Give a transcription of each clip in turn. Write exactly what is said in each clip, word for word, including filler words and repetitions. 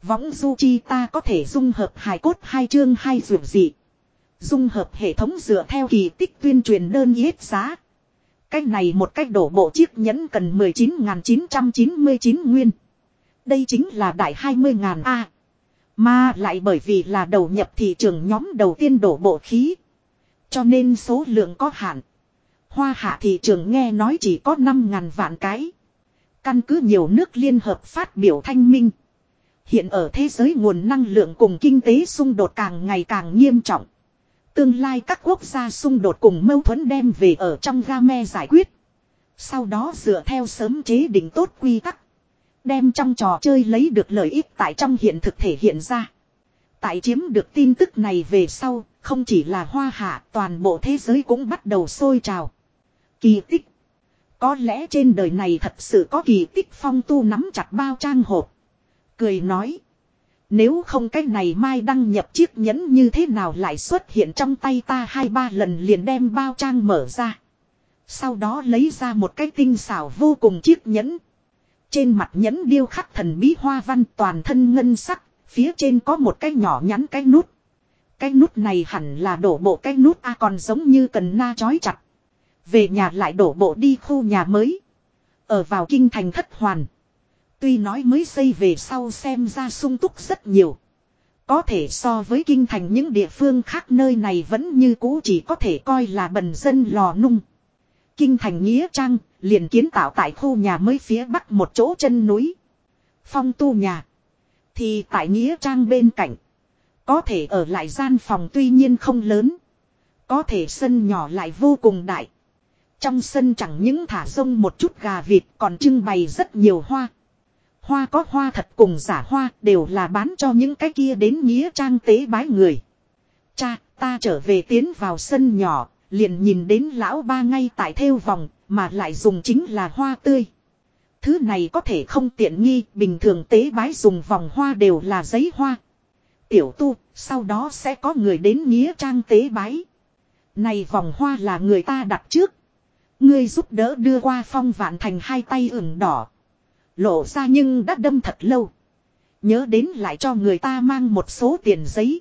Võng du chi ta có thể dung hợp hài cốt hai chương hai dược dị. Dung hợp hệ thống dựa theo kỳ tích tuyên truyền đơn yết giá. Cách này một cách đổ bộ chiếc nhẫn cần mười chín nghìn chín trăm chín mươi chín nguyên. Đây chính là đại hai mươi ngàn A. Mà lại bởi vì là đầu nhập thị trường nhóm đầu tiên đổ bộ khí. Cho nên số lượng có hạn. Hoa hạ thị trường nghe nói chỉ có năm ngàn vạn cái. Căn cứ nhiều nước liên hợp phát biểu thanh minh. Hiện ở thế giới nguồn năng lượng cùng kinh tế xung đột càng ngày càng nghiêm trọng. Tương lai các quốc gia xung đột cùng mâu thuẫn đem về ở trong game giải quyết. Sau đó dựa theo sớm chế định tốt quy tắc. Đem trong trò chơi lấy được lợi ích tại trong hiện thực thể hiện ra. Tại chiếm được tin tức này về sau, không chỉ là Hoa hạ, toàn bộ thế giới cũng bắt đầu sôi trào. Kỳ tích. Có lẽ trên đời này thật sự có kỳ tích. Phong Tu nắm chặt bao trang hộp. Cười nói. Nếu không cái này mai đăng nhập chiếc nhẫn như thế nào lại xuất hiện trong tay ta hai ba lần liền đem bao trang mở ra. Sau đó lấy ra một cái tinh xảo vô cùng chiếc nhẫn. Trên mặt nhẫn điêu khắc thần bí hoa văn toàn thân ngân sắc. Phía trên có một cái nhỏ nhắn cái nút. Cái nút này hẳn là đổ bộ cái nút A còn giống như cần na chói chặt. Về nhà lại đổ bộ đi khu nhà mới. Ở vào kinh thành thất hoàn. Tuy nói mới xây về sau xem ra sung túc rất nhiều. Có thể so với kinh thành những địa phương khác nơi này vẫn như cũ chỉ có thể coi là bần dân lò nung. Kinh thành Nghĩa Trang liền kiến tạo tại khu nhà mới phía bắc một chỗ chân núi. Phong Tu nhà. Thì tại Nghĩa Trang bên cạnh. Có thể ở lại gian phòng tuy nhiên không lớn. Có thể sân nhỏ lại vô cùng đại. Trong sân chẳng những thả rông một chút gà vịt còn trưng bày rất nhiều hoa. Hoa có hoa thật cùng giả hoa đều là bán cho những cái kia đến Nghĩa Trang tế bái người. Cha, ta trở về tiến vào sân nhỏ, liền nhìn đến lão ba ngay tại thêu vòng, mà lại dùng chính là hoa tươi. Thứ này có thể không tiện nghi, bình thường tế bái dùng vòng hoa đều là giấy hoa. Tiểu Tu, sau đó sẽ có người đến Nghĩa Trang tế bái. Này vòng hoa là người ta đặt trước. Ngươi giúp đỡ đưa qua. Phong Vạn Thành hai tay ửng đỏ. Lộ ra nhưng đã đâm thật lâu. Nhớ đến lại cho người ta mang một số tiền giấy.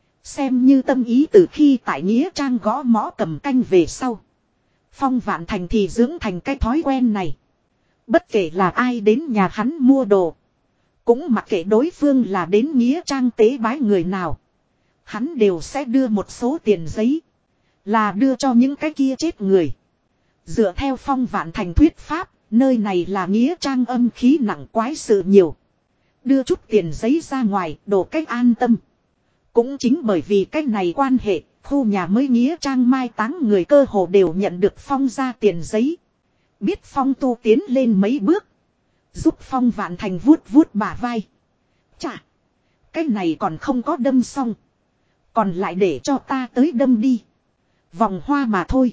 Xem như tâm ý từ khi tại Nghĩa Trang gõ mõ cầm canh về sau. Phong Vạn Thành thì dưỡng thành cái thói quen này. Bất kể là ai đến nhà hắn mua đồ. Cũng mặc kệ đối phương là đến Nghĩa Trang tế bái người nào. Hắn đều sẽ đưa một số tiền giấy. Là đưa cho những cái kia chết người. Dựa theo Phong Vạn Thành thuyết pháp. Nơi này là Nghĩa Trang âm khí nặng quái sự nhiều. Đưa chút tiền giấy ra ngoài, đồ cách an tâm. Cũng chính bởi vì cách này quan hệ, khu nhà mới Nghĩa Trang mai táng người cơ hồ đều nhận được Phong ra tiền giấy. Biết Phong Tu tiến lên mấy bước. Giúp Phong Vạn Thành vuốt vuốt bả vai. Chà, cái này còn không có đâm xong. Còn lại để cho ta tới đâm đi. Vòng hoa mà thôi.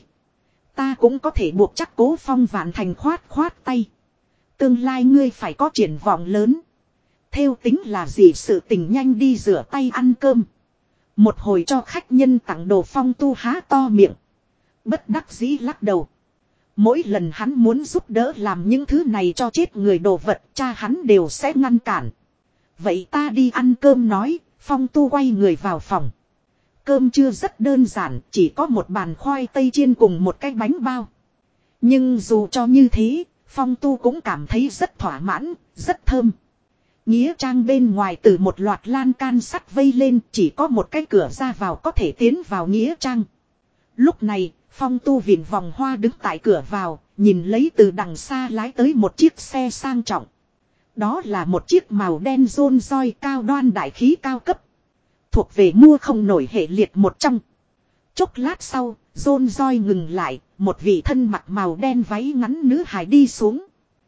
Ta cũng có thể buộc chắc Cố. Phong Vạn Thành khoát khoát tay. Tương lai ngươi phải có triển vọng lớn. Theo tính là gì sự tình nhanh đi rửa tay ăn cơm. Một hồi cho khách nhân tặng đồ. Phong Tu há to miệng. Bất đắc dĩ lắc đầu. Mỗi lần hắn muốn giúp đỡ làm những thứ này cho chết người đồ vật, cha hắn đều sẽ ngăn cản. Vậy ta đi ăn cơm nói. Phong Tu quay người vào phòng. Cơm trưa rất đơn giản, chỉ có một bàn khoai tây chiên cùng một cái bánh bao. Nhưng dù cho như thế, Phong Tu cũng cảm thấy rất thỏa mãn, rất thơm. Nghĩa Trang bên ngoài từ một loạt lan can sắt vây lên, chỉ có một cái cửa ra vào có thể tiến vào Nghĩa Trang. Lúc này, Phong Tu vịn vòng hoa đứng tại cửa vào, nhìn lấy từ đằng xa lái tới một chiếc xe sang trọng. Đó là một chiếc màu đen Rolls Royce cao đoan đại khí cao cấp. Thuộc về mua không nổi hệ liệt một trong. Chốc lát sau, Rolls Royce ngừng lại, một vị thân mặc màu đen váy ngắn nữ hài đi xuống.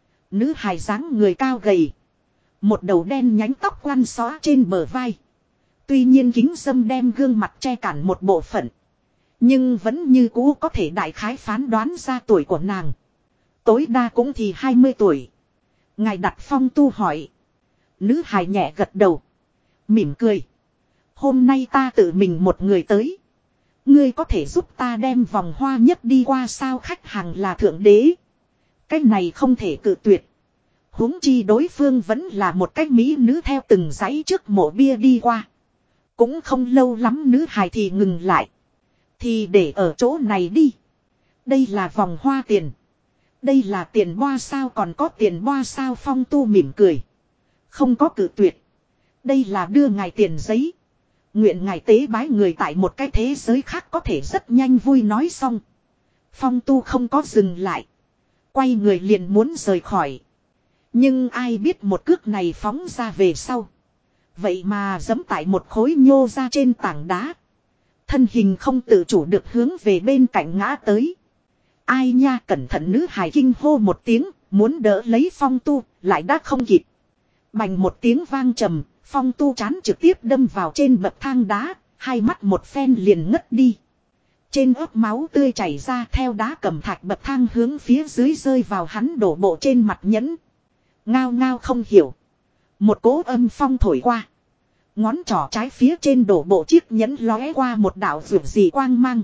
Nữ hài dáng người cao gầy. Một đầu đen nhánh tóc quăn xóa trên bờ vai. Tuy nhiên kính râm đem gương mặt che cản một bộ phận. Nhưng vẫn như cũ có thể đại khái phán đoán ra tuổi của nàng. Tối đa cũng thì hai mươi tuổi. Ngài đặt Phong Tu hỏi. Nữ hài nhẹ gật đầu. Mỉm cười. Hôm nay ta tự mình một người tới. Ngươi có thể giúp ta đem vòng hoa nhất đi qua sao? Khách hàng là thượng đế. Cái này không thể cự tuyệt. Huống chi đối phương vẫn là một cách mỹ nữ theo từng dãy trước mộ bia đi qua. Cũng không lâu lắm nữ hài thì ngừng lại. Thì để ở chỗ này đi. Đây là vòng hoa tiền. Đây là tiền boa sao, còn có tiền boa sao? Phong Tu mỉm cười. Không có cự tuyệt. Đây là đưa ngài tiền giấy. Nguyện ngài tế bái người tại một cái thế giới khác có thể rất nhanh vui. Nói xong, Phong Tu không có dừng lại. Quay người liền muốn rời khỏi. Nhưng ai biết một cước này phóng ra về sau. Vậy mà giẫm tại một khối nhô ra trên tảng đá. Thân hình không tự chủ được hướng về bên cạnh ngã tới. Ai nha, cẩn thận! Nữ hài kinh hô một tiếng, muốn đỡ lấy Phong Tu, lại đã không kịp. Bành một tiếng vang trầm, Phong Tu trán trực tiếp đâm vào trên bậc thang đá, hai mắt một phen liền ngất đi. Trên ớt máu tươi chảy ra, theo đá cẩm thạch bậc thang hướng phía dưới rơi vào hắn đổ bộ trên mặt nhẫn. Ngao ngao không hiểu. Một cỗ âm phong thổi qua. Ngón trỏ trái phía trên đổ bộ chiếc nhẫn lóe qua một đạo rượu gì quang mang.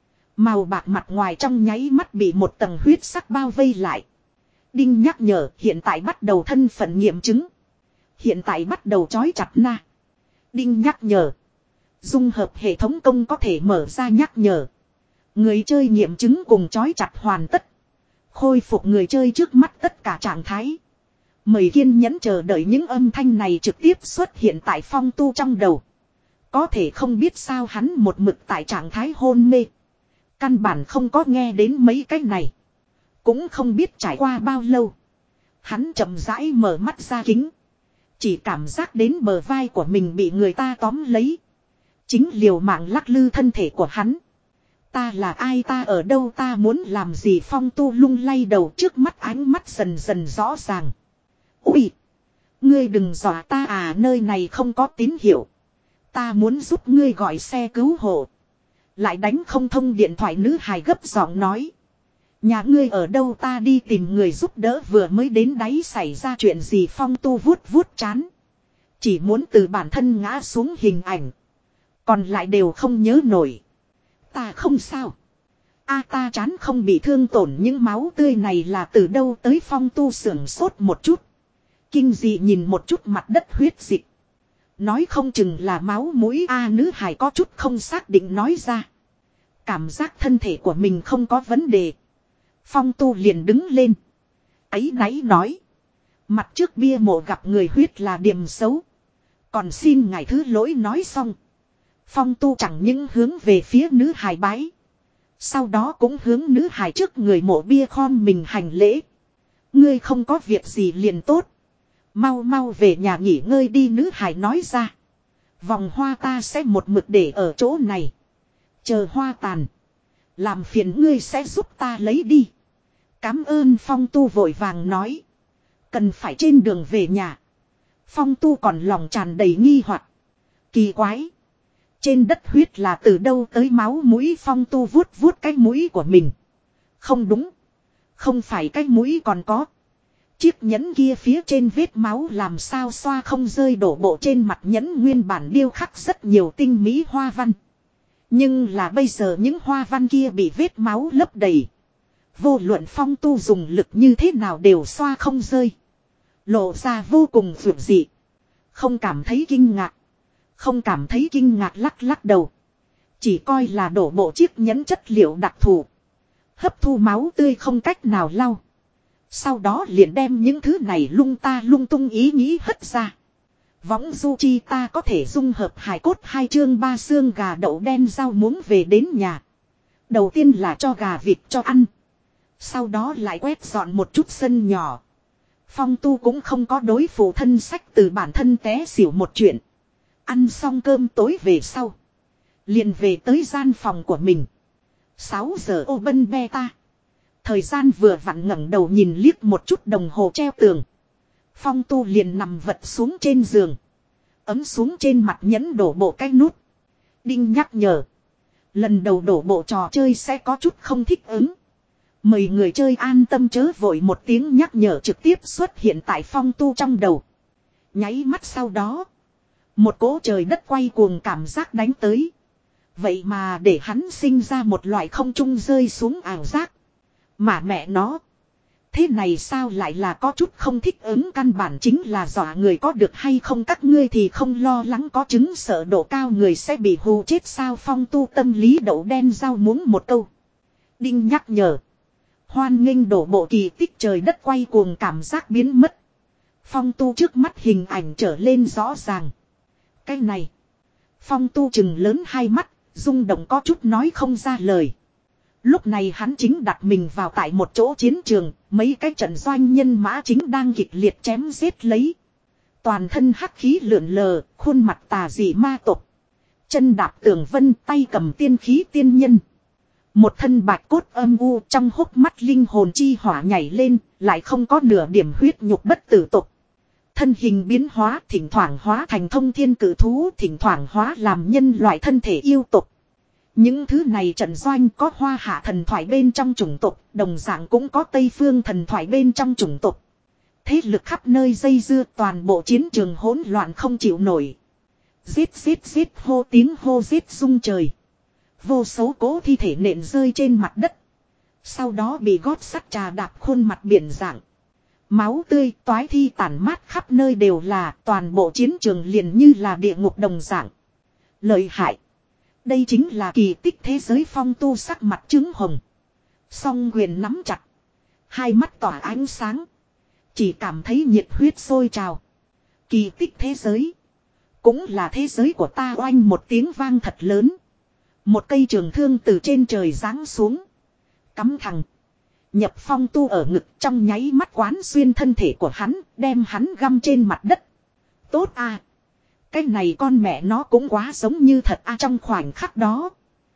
Màu bạc mặt ngoài trong nháy mắt bị một tầng huyết sắc bao vây lại. Đinh nhắc nhở, hiện tại bắt đầu thân phận nghiệm chứng. Hiện tại bắt đầu trói chặt na. Đinh nhắc nhở. Dung hợp hệ thống công có thể mở ra nhắc nhở. Người chơi nghiệm chứng cùng trói chặt hoàn tất. Khôi phục người chơi trước mắt tất cả trạng thái. Mời kiên nhẫn chờ đợi. Những âm thanh này trực tiếp xuất hiện tại Phong Tu trong đầu. Có thể không biết sao hắn một mực tại trạng thái hôn mê. Căn bản không có nghe đến mấy cái này. Cũng không biết trải qua bao lâu. Hắn chậm rãi mở mắt ra kính. Chỉ cảm giác đến bờ vai của mình bị người ta tóm lấy. Chính liều mạng lắc lư thân thể của hắn. Ta là ai, ta ở đâu, ta muốn làm gì? Phong Tu lung lay đầu, trước mắt ánh mắt dần dần rõ ràng. Ui! Ngươi đừng dọa ta à, nơi này không có tín hiệu. Ta muốn giúp ngươi gọi xe cứu hộ. Lại đánh không thông điện thoại. Nữ hài gấp giọng nói. Nhà ngươi ở đâu, ta đi tìm người giúp đỡ. Vừa mới đến đáy xảy ra chuyện gì? Phong Tu vuốt vuốt trán. Chỉ muốn từ bản thân ngã xuống hình ảnh. Còn lại đều không nhớ nổi. Ta không sao. A ta chán không bị thương tổn, những máu tươi này là từ đâu tới? Phong Tu sưởng sốt một chút. Kinh dị nhìn một chút mặt đất huyết dịch. Nói không chừng là máu mũi a. Nữ hài có chút không xác định nói ra. Cảm giác thân thể của mình không có vấn đề. Phong Tu liền đứng lên. Áy náy nói. Mặt trước bia mộ gặp người huyết là điểm xấu. Còn xin ngài thứ lỗi. Nói xong, Phong Tu chẳng những hướng về phía nữ hài bái. Sau đó cũng hướng nữ hài trước người mộ bia khom mình hành lễ. Ngươi không có việc gì liền tốt. Mau mau về nhà nghỉ ngơi đi. Nữ hài nói ra. Vòng hoa ta sẽ một mực để ở chỗ này. Chờ hoa tàn. Làm phiền ngươi sẽ giúp ta lấy đi. Cám ơn. Phong Tu vội vàng nói. Cần phải trên đường về nhà. Phong Tu còn lòng tràn đầy nghi hoặc. Kỳ quái. Trên đất huyết là từ đâu tới máu mũi? Phong Tu vuốt vuốt cái mũi của mình. Không đúng. Không phải cái mũi còn có. Chiếc nhẫn kia phía trên vết máu làm sao xoa không rơi. Đổ bộ trên mặt nhẫn nguyên bản điêu khắc rất nhiều tinh mỹ hoa văn. Nhưng là bây giờ những hoa văn kia bị vết máu lấp đầy. Vô luận Phong Tu dùng lực như thế nào đều xoa không rơi. Lộ ra vô cùng vượt dị. Không cảm thấy kinh ngạc. Không cảm thấy kinh ngạc lắc lắc đầu. Chỉ coi là đổ bộ chiếc nhẫn chất liệu đặc thù. Hấp thu máu tươi không cách nào lau. Sau đó liền đem những thứ này lung ta lung tung ý nghĩ hất ra. Võng du chi ta có thể dung hợp hài cốt. Hai chương ba xương gà đậu đen rau muống về đến nhà. Đầu tiên là cho gà vịt cho ăn. Sau đó lại quét dọn một chút sân nhỏ. Phong Tu cũng không có đối phụ thân sách từ bản thân té xỉu một chuyện. Ăn xong cơm tối về sau. Liền về tới gian phòng của mình. sáu giờ ô bân beta. Thời gian vừa vặn ngẩng đầu nhìn liếc một chút đồng hồ treo tường. Phong Tu liền nằm vật xuống trên giường. Ấm xuống trên mặt nhẫn đổ bộ cái nút. Đinh nhắc nhở. Lần đầu đổ bộ trò chơi sẽ có chút không thích ứng. Mời người chơi an tâm chớ vội. Một tiếng nhắc nhở trực tiếp xuất hiện tại Phong Tu trong đầu. Nháy mắt sau đó. Một cỗ trời đất quay cuồng cảm giác đánh tới. Vậy mà để hắn sinh ra một loại không trung rơi xuống ảo giác. Mà mẹ nó. Thế này sao lại là có chút không thích ứng, căn bản chính là dọa người, có được hay không các ngươi thì không lo lắng có chứng sợ độ cao người sẽ bị hù chết sao. Phong Tu tâm lý đậu đen rau muống một câu. Đinh nhắc nhở. Hoan nghênh đổ bộ kỳ tích trời đất quay cuồng cảm giác biến mất. Phong Tu trước mắt hình ảnh trở lên rõ ràng. Cái này. Phong Tu chừng lớn hai mắt, rung động có chút nói không ra lời. Lúc này hắn chính đặt mình vào tại một chỗ chiến trường, mấy cái trận doanh nhân mã chính đang kịch liệt chém giết lấy. Toàn thân hắc khí lượn lờ, khuôn mặt tà dị ma tộc. Chân đạp tường vân, tay cầm tiên khí tiên nhân. Một thân bạch cốt âm u, trong hốc mắt linh hồn chi hỏa nhảy lên, lại không có nửa điểm huyết nhục bất tử tục. Thân hình biến hóa, thỉnh thoảng hóa thành thông thiên cử thú, thỉnh thoảng hóa làm nhân loại thân thể yêu tục. Những thứ này trận doanh có hoa hạ thần thoại bên trong chủng tộc, đồng dạng cũng có tây phương thần thoại bên trong chủng tộc. Thế lực khắp nơi dây dưa, toàn bộ chiến trường hỗn loạn không chịu nổi. Giết giết giết, hô tiếng hô giết rung trời. Vô số cố thi thể nện rơi trên mặt đất. Sau đó bị gót sắt trà đạp khuôn mặt biển dạng. Máu tươi toái thi tản mát khắp nơi đều là, toàn bộ chiến trường liền như là địa ngục đồng dạng. Lợi hại. Đây chính là kỳ tích thế giới. Phong Tu sắc mặt trứng hồng. Song quyền nắm chặt. Hai mắt tỏa ánh sáng. Chỉ cảm thấy nhiệt huyết sôi trào. Kỳ tích thế giới. Cũng là thế giới của ta. Oanh một tiếng vang thật lớn. Một cây trường thương từ trên trời giáng xuống. Cắm thẳng. Nhập Phong Tu ở ngực, trong nháy mắt quán xuyên thân thể của hắn. Đem hắn găm trên mặt đất. Tốt à. Cái này con mẹ nó cũng quá giống như thật a. Trong khoảnh khắc đó.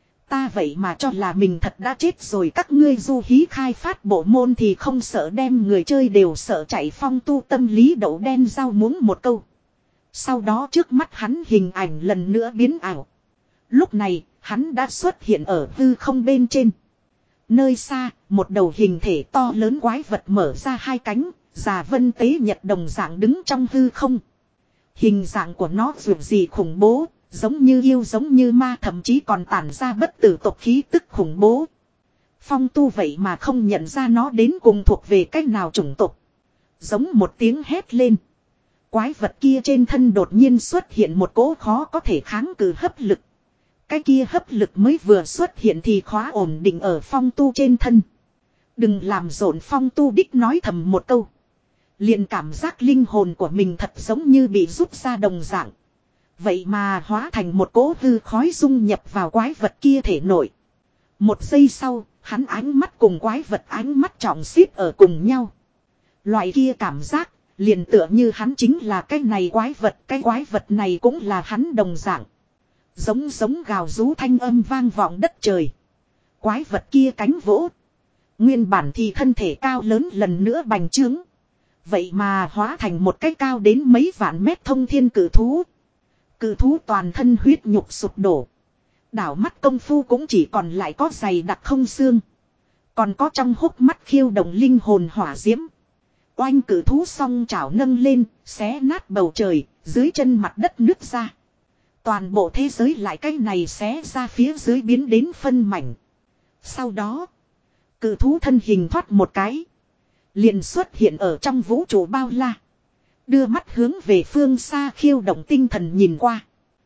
Ta vậy mà cho là mình thật đã chết rồi. Các ngươi du hí khai phát bộ môn thì không sợ đem người chơi đều sợ chạy. Phong Tu tâm lý đậu đen rau muống một câu. Sau đó trước mắt hắn hình ảnh lần nữa biến ảo. Lúc này hắn đã xuất hiện ở hư không bên trên. Nơi xa một đầu hình thể to lớn quái vật mở ra hai cánh. Già vân tế nhật đồng dạng đứng trong hư không. Hình dạng của nó dù gì khủng bố, giống như yêu giống như ma, thậm chí còn tản ra bất tử tộc khí tức khủng bố. Phong Tu vậy mà không nhận ra nó đến cùng thuộc về cách nào chủng tộc. Giống một tiếng hét lên. Quái vật kia trên thân đột nhiên xuất hiện một cỗ khó có thể kháng cự hấp lực. Cái kia hấp lực mới vừa xuất hiện thì khóa ổn định ở Phong Tu trên thân. Đừng làm rộn. Phong Tu đích nói thầm một câu. Liền cảm giác linh hồn của mình thật giống như bị rút ra đồng dạng. Vậy mà hóa thành một cỗ hư khói dung nhập vào quái vật kia thể nội. Một giây sau, hắn ánh mắt cùng quái vật ánh mắt trọng xít ở cùng nhau. Loại kia cảm giác, liền tựa như hắn chính là cái này quái vật, cái quái vật này cũng là hắn đồng dạng. Giống giống gào rú thanh âm vang vọng đất trời. Quái vật kia cánh vỗ. Nguyên bản thì thân thể cao lớn lần nữa bành trướng. Vậy mà hóa thành một cái cao đến mấy vạn mét thông thiên cử thú. Cử thú toàn thân huyết nhục sụp đổ. Đảo mắt công phu cũng chỉ còn lại có giày đặc không xương. Còn có trong hốc mắt khiêu động linh hồn hỏa diễm. Oanh cử thú song chảo nâng lên, xé nát bầu trời, dưới chân mặt đất nứt ra. Toàn bộ thế giới lại cái này xé ra phía dưới biến đến phân mảnh. Sau đó, cử thú thân hình thoát một cái. Liền xuất hiện ở trong vũ trụ bao la. Đưa mắt hướng về phương xa khiêu động tinh thần nhìn qua.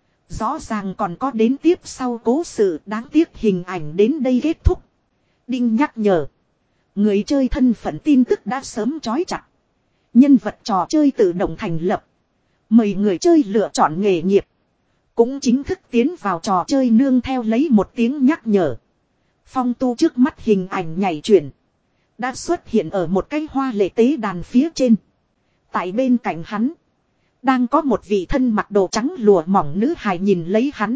Rõ ràng còn có đến tiếp sau cố sự, đáng tiếc hình ảnh đến đây kết thúc. Đinh nhắc nhở. Người chơi thân phận tin tức đã sớm trói chặt. Nhân vật trò chơi tự động thành lập. Mời người chơi lựa chọn nghề nghiệp. Cũng chính thức tiến vào trò chơi nương theo lấy một tiếng nhắc nhở. Phong Tu trước mắt hình ảnh nhảy chuyển. Đã xuất hiện ở một cái hoa lệ tế đàn phía trên. Tại bên cạnh hắn. Đang có một vị thân mặc đồ trắng lụa mỏng nữ hài nhìn lấy hắn.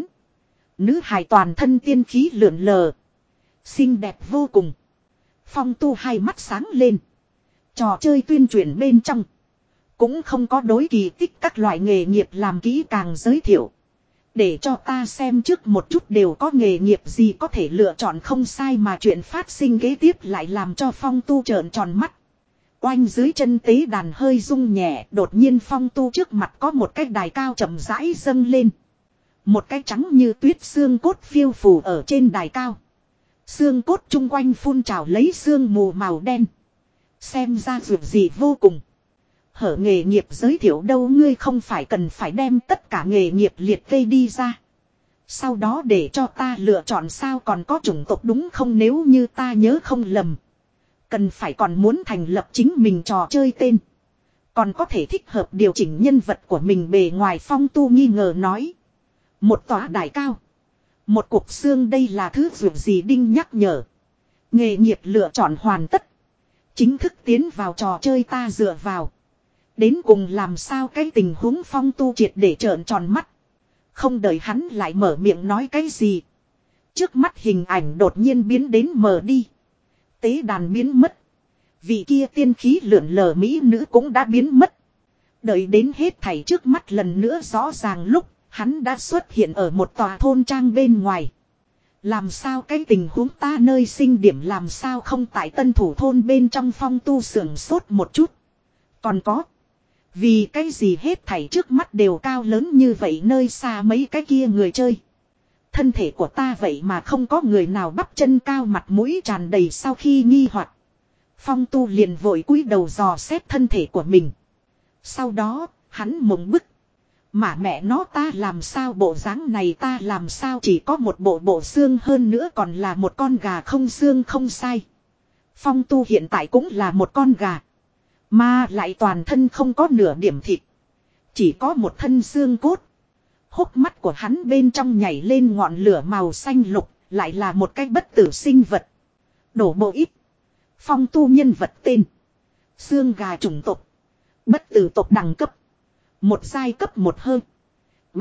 Nữ hài toàn thân tiên khí lượn lờ. Xinh đẹp vô cùng. Phong Tu hai mắt sáng lên. Trò chơi tuyên truyền bên trong. Cũng không có đối kỳ tích các loại nghề nghiệp làm kỹ càng giới thiệu. Để cho ta xem trước một chút đều có nghề nghiệp gì có thể lựa chọn không sai mà chuyện phát sinh kế tiếp lại làm cho Phong Tu trợn tròn mắt. Oanh dưới chân tế đàn hơi rung nhẹ, đột nhiên Phong Tu trước mặt có một cái đài cao chậm rãi dâng lên. Một cái trắng như tuyết xương cốt phiêu phù ở trên đài cao. Xương cốt chung quanh phun trào lấy sương mù màu đen. Xem ra dù gì vô cùng. Hở nghề nghiệp giới thiệu đâu, ngươi không phải cần phải đem tất cả nghề nghiệp liệt kê đi ra. Sau đó để cho ta lựa chọn sao, còn có chủng tộc đúng không, nếu như ta nhớ không lầm. Cần phải còn muốn thành lập chính mình trò chơi tên. Còn có thể thích hợp điều chỉnh nhân vật của mình bề ngoài. Phong Tu nghi ngờ nói. Một tòa đài cao. Một cục xương, đây là thứ dù gì Đinh nhắc nhở. Nghề nghiệp lựa chọn hoàn tất. Chính thức tiến vào trò chơi ta dựa vào. Đến cùng làm sao cái tình huống, Phong Tu triệt để trợn tròn mắt. Không đợi hắn lại mở miệng nói cái gì. Trước mắt hình ảnh đột nhiên biến đến mờ đi. Tế đàn biến mất. Vị kia tiên khí lượn lờ mỹ nữ cũng đã biến mất. Đợi đến hết thảy trước mắt lần nữa rõ ràng lúc, hắn đã xuất hiện ở một tòa thôn trang bên ngoài. Làm sao cái tình huống, ta nơi sinh điểm làm sao không tại Tân Thủ thôn bên trong? Phong Tu sưởng sốt một chút. Còn có. Vì cái gì hết thảy trước mắt đều cao lớn như vậy, nơi xa mấy cái kia người chơi. Thân thể của ta vậy mà không có người nào bắp chân cao, mặt mũi tràn đầy sau khi nghi hoặc. Phong Tu liền vội cúi đầu dò xét thân thể của mình. Sau đó, hắn mộng bức. Mà mẹ nó, ta làm sao bộ dáng này, ta làm sao chỉ có một bộ bộ xương, hơn nữa còn là một con gà không xương. Không sai. Phong Tu hiện tại cũng là một con gà. Mà lại toàn thân không có nửa điểm thịt. Chỉ có một thân xương cốt. Hốc mắt của hắn bên trong nhảy lên ngọn lửa màu xanh lục. Lại là một cái bất tử sinh vật. Đổ bộ ít. Phong Tu nhân vật tên. Xương gà chủng tộc. Bất tử tộc đẳng cấp. Một giai cấp một hơn. B.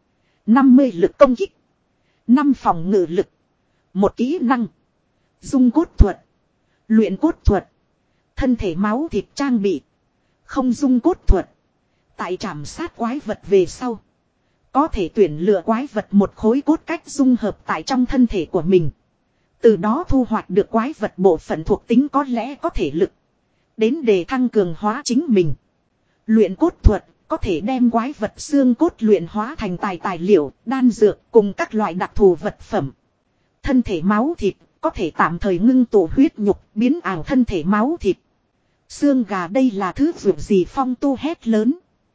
năm mươi lực công kích. năm phòng ngự lực. Một kỹ năng. Dung cốt thuật. Luyện cốt thuật. Thân thể máu thịt trang bị. Không dung cốt thuật. Tại trảm sát quái vật về sau. Có thể tuyển lựa quái vật một khối cốt cách dung hợp tại trong thân thể của mình. Từ đó thu hoạch được quái vật bộ phận thuộc tính có lẽ có thể lực. Đến để thăng cường hóa chính mình. Luyện cốt thuật. Có thể đem quái vật xương cốt luyện hóa thành tài tài liệu, đan dược cùng các loại đặc thù vật phẩm. Thân thể máu thịt. Có thể tạm thời ngưng tụ huyết nhục, biến ảo thân thể máu thịt. Xương gà, đây là thứ vượt gì? Phong Tu hét lớn.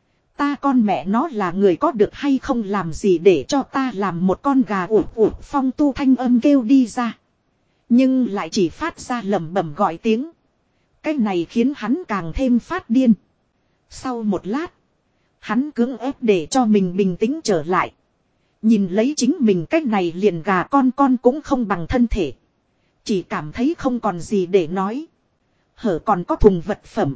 Ta con mẹ nó là người có được hay không, làm gì để cho ta làm một con gà? Ủa ủa, Phong Tu thanh âm kêu đi ra. Nhưng lại chỉ phát ra lẩm bẩm gọi tiếng. Cái này khiến hắn càng thêm phát điên. Sau một lát, hắn cưỡng ép để cho mình bình tĩnh trở lại. Nhìn lấy chính mình cái này liền gà con con cũng không bằng thân thể. Chỉ cảm thấy không còn gì để nói. Hở còn có thùng vật phẩm.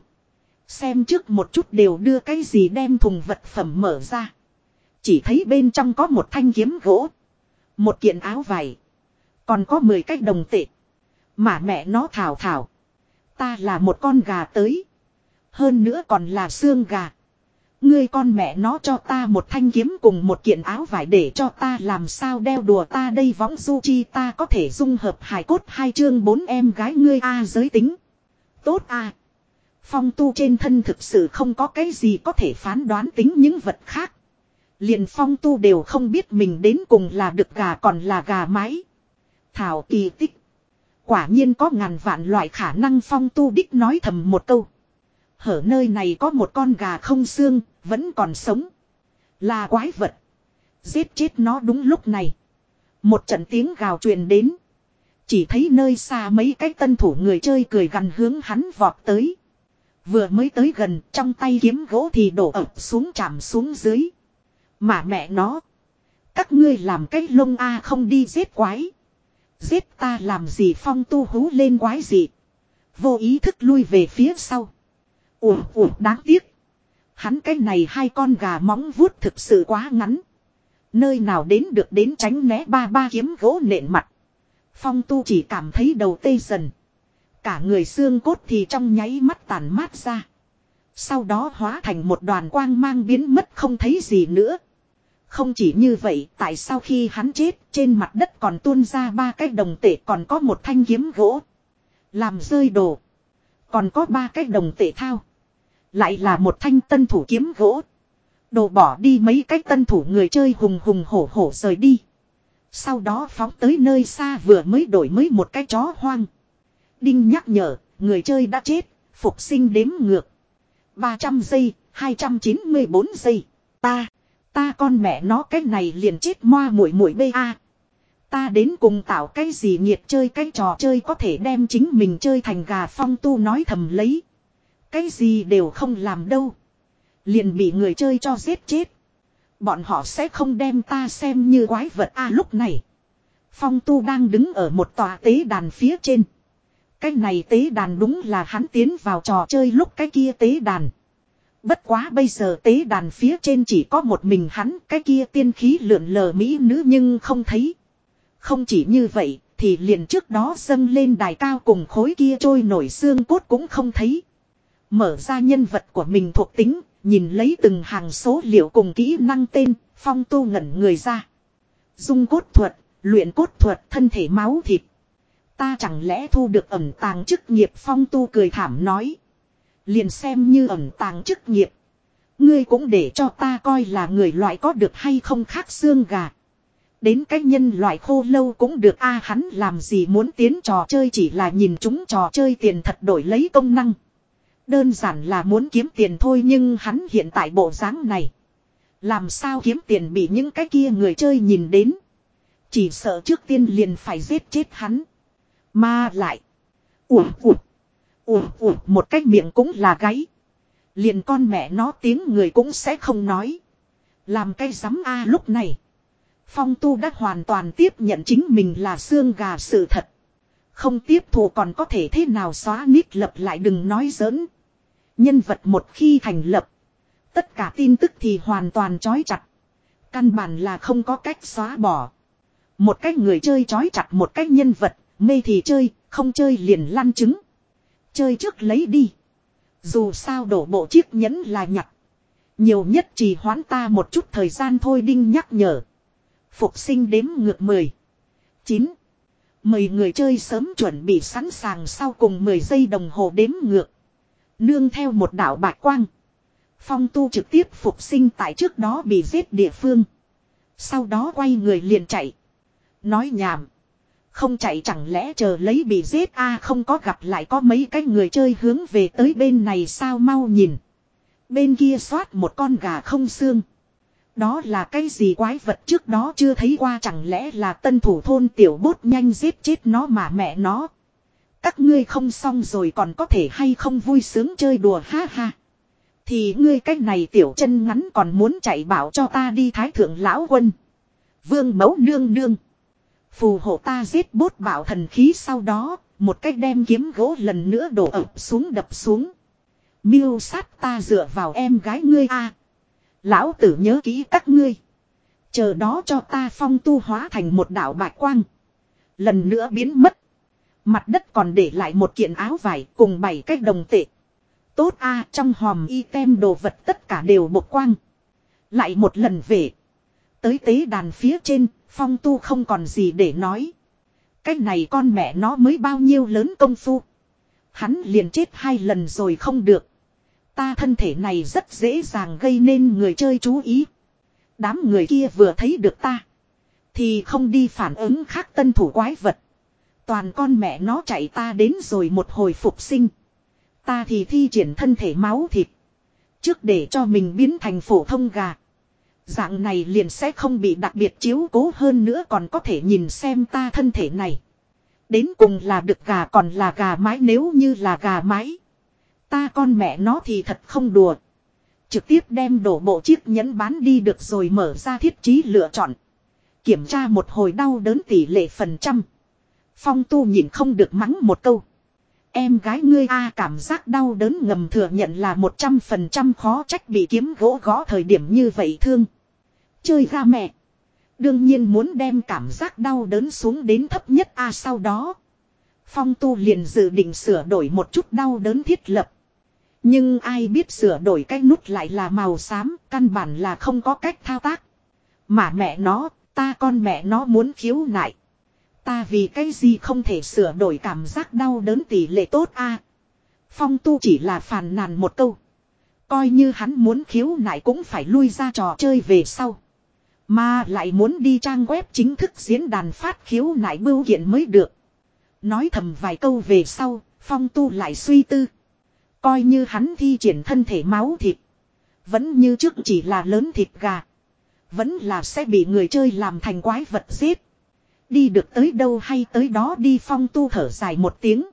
Xem trước một chút đều đưa cái gì, đem thùng vật phẩm mở ra. Chỉ thấy bên trong có một thanh kiếm gỗ. Một kiện áo vải. Còn có mười cái đồng tệ. Mà mẹ nó thảo thảo. Ta là một con gà tới. Hơn nữa còn là xương gà. Ngươi con mẹ nó cho ta một thanh kiếm cùng một kiện áo vải để cho ta làm sao đeo đùa ta đây, võng du chi ta có thể dung hợp hài cốt. Hai chương bốn em gái ngươi a giới tính. Tốt a. Phong Tu trên thân thực sự không có cái gì có thể phán đoán tính những vật khác. Liền Phong Tu đều không biết mình đến cùng là đực gà còn là gà mái. Thảo kỳ tích. Quả nhiên có ngàn vạn loại khả năng, Phong Tu đích nói thầm một câu. Hở nơi này có một con gà không xương, vẫn còn sống. Là quái vật. Giết chết nó. Đúng lúc này. Một trận tiếng gào truyền đến. Chỉ thấy nơi xa mấy cái tân thủ người chơi cười gằn hướng hắn vọt tới. Vừa mới tới gần, trong tay kiếm gỗ thì đổ ập xuống chạm xuống dưới. Mà mẹ nó. Các ngươi làm cái lông a, không đi giết quái. Giết ta làm gì? Phong Tu hú lên quái gì. Vô ý thức lui về phía sau. Ủa ủa, đáng tiếc. Hắn cái này hai con gà móng vuốt thực sự quá ngắn. Nơi nào đến được đến tránh né ba ba kiếm gỗ nện mặt. Phong Tu chỉ cảm thấy đầu tê dần. Cả người xương cốt thì trong nháy mắt tàn mát ra. Sau đó hóa thành một đoàn quang mang biến mất không thấy gì nữa. Không chỉ như vậy, tại sau khi hắn chết, trên mặt đất còn tuôn ra ba cái đồng tệ, còn có một thanh kiếm gỗ. Làm rơi đồ. Còn có ba cái đồng tệ thao. Lại là một thanh tân thủ kiếm gỗ. Đồ bỏ đi mấy cái tân thủ người chơi hùng hùng hổ hổ rời đi. Sau đó phóng tới nơi xa vừa mới đổi mới một cái chó hoang. Đinh nhắc nhở, người chơi đã chết, Phục sinh đếm ngược. ba trăm giây, hai trăm chín mươi bốn giây. Ta, ta con mẹ nó cái này liền chết moa muội muội bê a. Ta đến cùng tạo cái gì nghiệt chơi cái trò chơi có thể đem chính mình chơi thành gà. Phong Tu nói thầm lấy. Cái gì đều không làm đâu. Liền bị người chơi cho giết chết. Bọn họ sẽ không đem ta xem như quái vật a. Lúc này Phong Tu đang đứng ở một tòa tế đàn phía trên. Cái này tế đàn đúng là hắn tiến vào trò chơi lúc cái kia tế đàn. Bất quá bây giờ tế đàn phía trên chỉ có một mình hắn. Cái kia tiên khí lượn lờ mỹ nữ nhưng không thấy. Không chỉ như vậy thì liền trước đó dâng lên đài cao cùng khối kia trôi nổi xương cốt cũng không thấy. Mở ra nhân vật của mình thuộc tính. Nhìn lấy từng hàng số liệu cùng kỹ năng tên. Phong Tu ngẩn người ra. Dung cốt thuật, luyện cốt thuật, thân thể máu thịt. Ta chẳng lẽ thu được ẩn tàng chức nghiệp. Phong Tu cười thảm nói. Liền xem như ẩn tàng chức nghiệp. Ngươi cũng để cho ta coi là người loại có được hay không khác xương gà. Đến cái nhân loại khô lâu cũng được a. Hắn làm gì muốn tiến trò chơi chỉ là nhìn chúng trò chơi tiền thật đổi lấy công năng. Đơn giản là muốn kiếm tiền thôi nhưng hắn hiện tại bộ dáng này. Làm sao kiếm tiền bị những cái kia người chơi nhìn đến. Chỉ sợ trước tiên liền phải giết chết hắn. Mà lại. Ủa ủa. Ủa ủa một cái miệng cũng là gáy. Liền con mẹ nó tiếng người cũng sẽ không nói. Làm cái rắm a. Lúc này Phong Tu đã hoàn toàn tiếp nhận chính mình là xương gà sự thật. Không tiếp thụ còn có thể thế nào xóa nít lập lại đừng nói giỡn. Nhân vật một khi thành lập. Tất cả tin tức thì hoàn toàn trói chặt. Căn bản là không có cách xóa bỏ. Một cách người chơi trói chặt một cách nhân vật. Mê thì chơi, không chơi liền lăn trứng. Chơi trước lấy đi. Dù sao đổ bộ chiếc nhẫn là nhặt. Nhiều nhất chỉ hoãn ta một chút thời gian thôi. Đinh nhắc nhở. Phục sinh đếm ngược mười, chín. Mời người chơi sớm chuẩn bị sẵn sàng sau cùng mười giây đồng hồ đếm ngược. Nương theo một đạo bạch quang. Phong Tu trực tiếp phục sinh tại trước đó bị giết địa phương. Sau đó quay người liền chạy. Nói nhảm. Không chạy chẳng lẽ chờ lấy bị giết a. Không có gặp lại có mấy cái người chơi hướng về tới bên này sao mau nhìn. Bên kia xoát một con gà không xương. Đó là cái gì quái vật trước đó chưa thấy qua chẳng lẽ là tân thủ thôn tiểu bốt nhanh giết chết nó mà mẹ nó. Các ngươi không xong rồi còn có thể hay không vui sướng chơi đùa ha ha. Thì ngươi cách này tiểu chân ngắn còn muốn chạy bảo cho ta đi thái thượng lão quân. Vương mẫu nương nương. Phù hộ ta giết bốt bảo thần khí sau đó, một cách đem kiếm gỗ lần nữa đổ ập xuống đập xuống. Miêu sát ta dựa vào em gái ngươi a. Lão tử nhớ kỹ các ngươi. Chờ đó cho ta. Phong Tu hóa thành một đạo bạch quang. Lần nữa biến mất. Mặt đất còn để lại một kiện áo vải cùng bảy cái đồng tệ. Tốt a. Trong hòm item đồ vật tất cả đều bộc quang. Lại một lần về. Tới tế đàn phía trên. Phong Tu không còn gì để nói. Cái này con mẹ nó mới bao nhiêu lớn công phu. Hắn liền chết hai lần rồi không được. Ta thân thể này rất dễ dàng gây nên người chơi chú ý. Đám người kia vừa thấy được ta. Thì không đi phản ứng khác tân thủ quái vật. Toàn con mẹ nó chạy ta đến rồi một hồi phục sinh. Ta thì thi triển thân thể máu thịt. Trước để cho mình biến thành phổ thông gà. Dạng này liền sẽ không bị đặc biệt chiếu cố hơn nữa còn có thể nhìn xem ta thân thể này. Đến cùng là được gà còn là gà mái nếu như là gà mái. Ta con mẹ nó thì thật không đùa. Trực tiếp đem đổ bộ chiếc nhẫn bán đi được rồi mở ra thiết trí lựa chọn. Kiểm tra một hồi đau đớn tỷ lệ phần trăm. Phong Tu nhìn không được mắng một câu. Em gái ngươi a cảm giác đau đớn ngầm thừa nhận là một trăm phần trăm khó trách bị kiếm gỗ gõ thời điểm như vậy thương. Chơi ra mẹ. Đương nhiên muốn đem cảm giác đau đớn xuống đến thấp nhất a sau đó. Phong Tu liền dự định sửa đổi một chút đau đớn thiết lập. Nhưng ai biết sửa đổi cái nút lại là màu xám, căn bản là không có cách thao tác. Mà mẹ nó, ta con mẹ nó muốn khiếu nại. Ta vì cái gì không thể sửa đổi cảm giác đau đớn tỷ lệ tốt a? Phong Tu chỉ là phàn nàn một câu. Coi như hắn muốn khiếu nại cũng phải lui ra trò chơi về sau. Mà lại muốn đi trang web chính thức diễn đàn phát khiếu nại bưu kiện mới được. Nói thầm vài câu về sau, Phong Tu lại suy tư. Coi như hắn thi triển thân thể máu thịt. Vẫn như trước chỉ là lớn thịt gà. Vẫn là sẽ bị người chơi làm thành quái vật giết. Đi được tới đâu hay tới đó đi, Phong Tu thở dài một tiếng.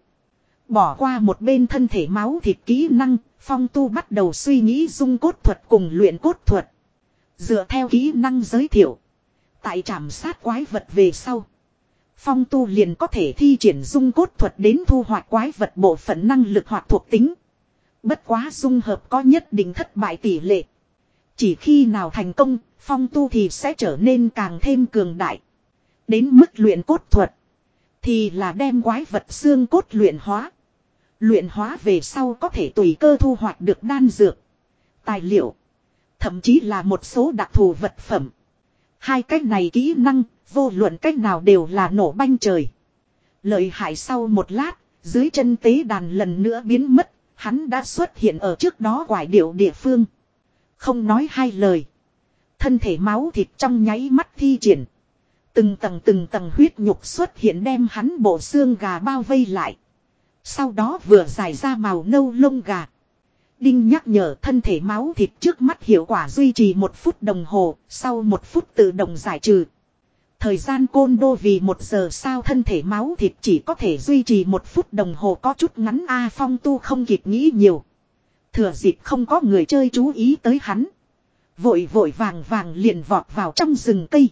Bỏ qua một bên thân thể máu thịt kỹ năng, Phong Tu bắt đầu suy nghĩ dung cốt thuật cùng luyện cốt thuật. Dựa theo kỹ năng giới thiệu. Tại trảm sát quái vật về sau. Phong Tu liền có thể thi triển dung cốt thuật đến thu hoạch quái vật bộ phận năng lực hoặc thuộc tính. Bất quá dung hợp có nhất định thất bại tỷ lệ. Chỉ khi nào thành công, Phong Tu thì sẽ trở nên càng thêm cường đại. Đến mức luyện cốt thuật thì là đem quái vật xương cốt luyện hóa. Luyện hóa về sau có thể tùy cơ thu hoạch được đan dược, tài liệu, thậm chí là một số đặc thù vật phẩm. Hai cách này kỹ năng, vô luận cách nào đều là nổ banh trời. Lợi hại. Sau một lát, dưới chân tế đàn lần nữa biến mất, hắn đã xuất hiện ở trước đó quải điệu địa phương. Không nói hai lời. Thân thể máu thịt trong nháy mắt thi triển. Từng tầng từng tầng huyết nhục xuất hiện đem hắn bộ xương gà bao vây lại. Sau đó vừa dài ra màu nâu lông gà. Đinh nhắc nhở thân thể máu thịt trước mắt hiệu quả duy trì một phút đồng hồ, sau một phút tự động giải trừ. Thời gian côn đô vì một giờ sao thân thể máu thịt chỉ có thể duy trì một phút đồng hồ có chút ngắn a. Phong Tu không kịp nghĩ nhiều. Thừa dịp không có người chơi chú ý tới hắn. Vội vội vàng vàng liền vọt vào trong rừng cây.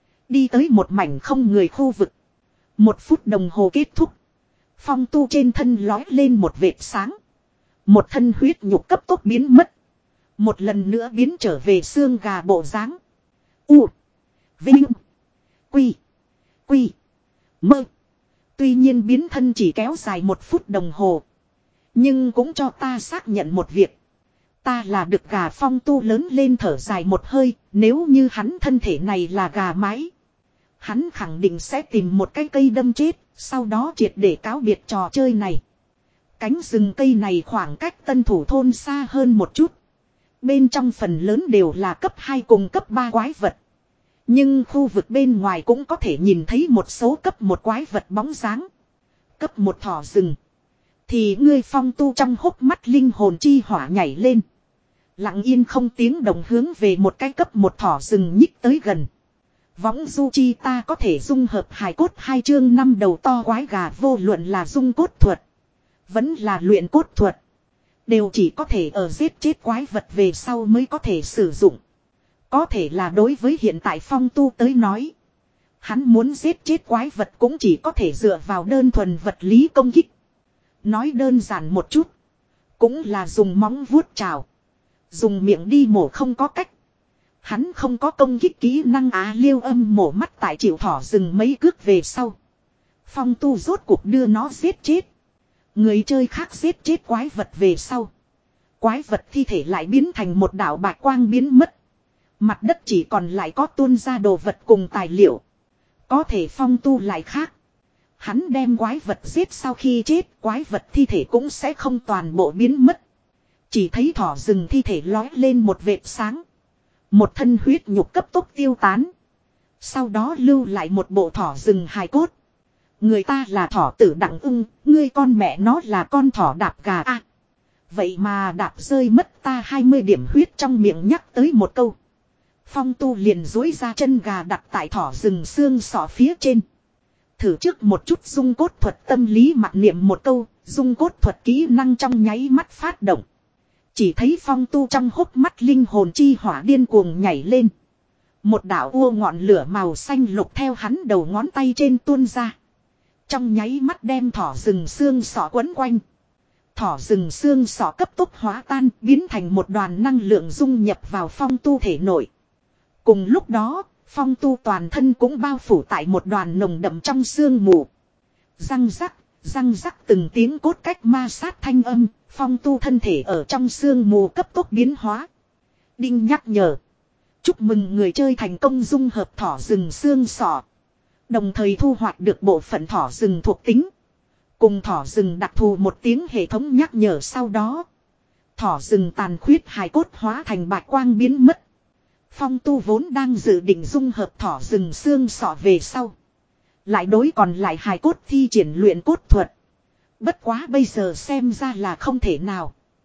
Đi tới một mảnh không người khu vực. Một phút đồng hồ kết thúc. Phong Tu trên thân lói lên một vệt sáng. Một thân huyết nhục cấp tốc biến mất. Một lần nữa biến trở về xương gà bộ dáng. U. Vinh. Quy. Quy. Mơ. Tuy nhiên biến thân chỉ kéo dài một phút đồng hồ. Nhưng cũng cho ta xác nhận một việc. Ta là được gà. Phong Tu lớn lên thở dài một hơi. Nếu như hắn thân thể này là gà mái, hắn khẳng định sẽ tìm một cái cây đâm chết. Sau đó triệt để cáo biệt trò chơi này. Cánh rừng cây này khoảng cách tân thủ thôn xa hơn một chút. Bên trong phần lớn đều là cấp hai cùng cấp ba quái vật. Nhưng khu vực bên ngoài cũng có thể nhìn thấy một số cấp một quái vật bóng dáng. Cấp một thỏ rừng. Thì ngươi Phong Tu trong hốc mắt linh hồn chi hỏa nhảy lên. Lặng yên không tiếng động hướng về một cái cấp một thỏ rừng nhích tới gần. Võng du chi ta có thể dung hợp hài cốt hai chương năm đầu to quái gà, vô luận là dung cốt thuật. Vẫn là luyện cốt thuật. Đều chỉ có thể ở giết chết quái vật về sau mới có thể sử dụng. Có thể là đối với hiện tại Phong Tu tới nói. Hắn muốn giết chết quái vật cũng chỉ có thể dựa vào đơn thuần vật lý công kích. Nói đơn giản một chút. Cũng là dùng móng vuốt trào. Dùng miệng đi mổ không có cách. Hắn không có công kích kỹ năng á. Liêu Âm mổ mắt tại chịu thỏ rừng mấy cước về sau. Phong Tu rốt cuộc đưa nó giết chết. Người chơi khác giết chết quái vật về sau. Quái vật thi thể lại biến thành một đạo bạch quang biến mất. Mặt đất chỉ còn lại có tuôn ra đồ vật cùng tài liệu. Có thể Phong Tu lại khác. Hắn đem quái vật giết sau khi chết, quái vật thi thể cũng sẽ không toàn bộ biến mất. Chỉ thấy thỏ rừng thi thể lói lên một vệt sáng. Một thân huyết nhục cấp tốc tiêu tán. Sau đó lưu lại một bộ thỏ rừng hài cốt. Người ta là thỏ tử Đặng Ưng, ngươi con mẹ nó là con thỏ đạp gà a. À, vậy mà đạp rơi mất ta hai mươi điểm huyết. Trong miệng nhắc tới một câu. Phong Tu liền duỗi ra chân gà đặt tại thỏ rừng xương sọ phía trên. Thử trước một chút dung cốt thuật, tâm lý mặc niệm một câu, dung cốt thuật kỹ năng trong nháy mắt phát động. Chỉ thấy Phong Tu trong hốc mắt linh hồn chi hỏa điên cuồng nhảy lên. Một đạo ua ngọn lửa màu xanh lục theo hắn đầu ngón tay trên tuôn ra. Trong nháy mắt đem thỏ rừng xương sọ quấn quanh. Thỏ rừng xương sọ cấp tốc hóa tan, biến thành một đoàn năng lượng dung nhập vào Phong Tu thể nội. Cùng lúc đó, Phong Tu toàn thân cũng bao phủ tại một đoàn nồng đậm trong sương mù. Răng rắc, răng rắc từng tiếng cốt cách ma sát thanh âm, Phong Tu thân thể ở trong sương mù cấp tốc biến hóa. Đinh nhắc nhở. Chúc mừng người chơi thành công dung hợp thỏ rừng xương sọ. Đồng thời thu hoạch được bộ phận thỏ rừng thuộc tính. Cùng thỏ rừng đặc thù một tiếng hệ thống nhắc nhở sau đó. Thỏ rừng tàn khuyết hài cốt hóa thành bạch quang biến mất. Phong Tu vốn đang dự định dung hợp thỏ rừng xương sọ về sau. Lại đối còn lại hài cốt thi triển luyện cốt thuật. Bất quá bây giờ xem ra là không thể nào.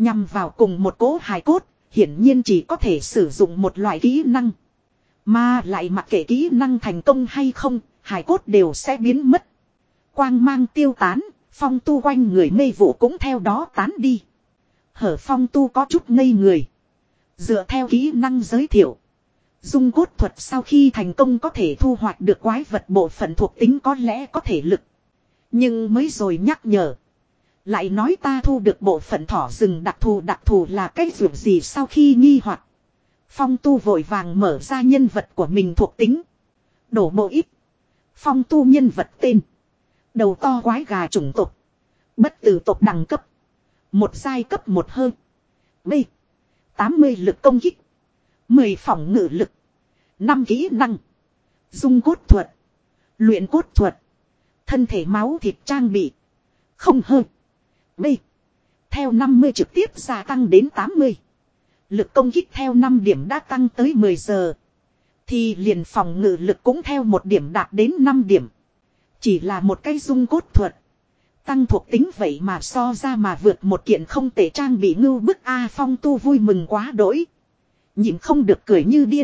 Nhằm vào cùng một cỗ hài cốt, hiển nhiên chỉ có thể sử dụng một loại kỹ năng. Mà lại mặc kệ kỹ năng thành công hay không, hài cốt đều sẽ biến mất. Quang mang tiêu tán, Phong Tu quanh người mê vụ cũng theo đó tán đi. Hở Phong Tu có chút ngây người. Dựa theo kỹ năng giới thiệu, dung cốt thuật sau khi thành công có thể thu hoạch được quái vật bộ phận thuộc tính có lẽ có thể lực. Nhưng mới rồi nhắc nhở. Lại nói ta thu được bộ phận thỏ rừng đặc thù đặc thù là cái việc gì sau khi nghi hoặc. Phong Tu vội vàng mở ra nhân vật của mình thuộc tính. Đổ bộ ít. Phong Tu nhân vật tên. Đầu to quái gà chủng tộc. Bất tử tộc đẳng cấp. Một giai cấp một hơn. B. tám mươi lực công kích. mười phòng ngự lực. năm kỹ năng. Dung cốt thuật. Luyện cốt thuật. Thân thể máu thịt trang bị. Không hơn. B. Theo năm mươi trực tiếp gia tăng đến tám mươi. Lực công kích theo năm điểm đã tăng tới mười giờ. Thì liền phòng ngự lực cũng theo một điểm đạt đến năm điểm. Chỉ là một cái dung cốt thuật. Tăng thuộc tính vậy mà so ra mà vượt một kiện không tệ trang bị ngưu bức A. Phong Tu vui mừng quá đỗi. Nhịn không được cười như điên.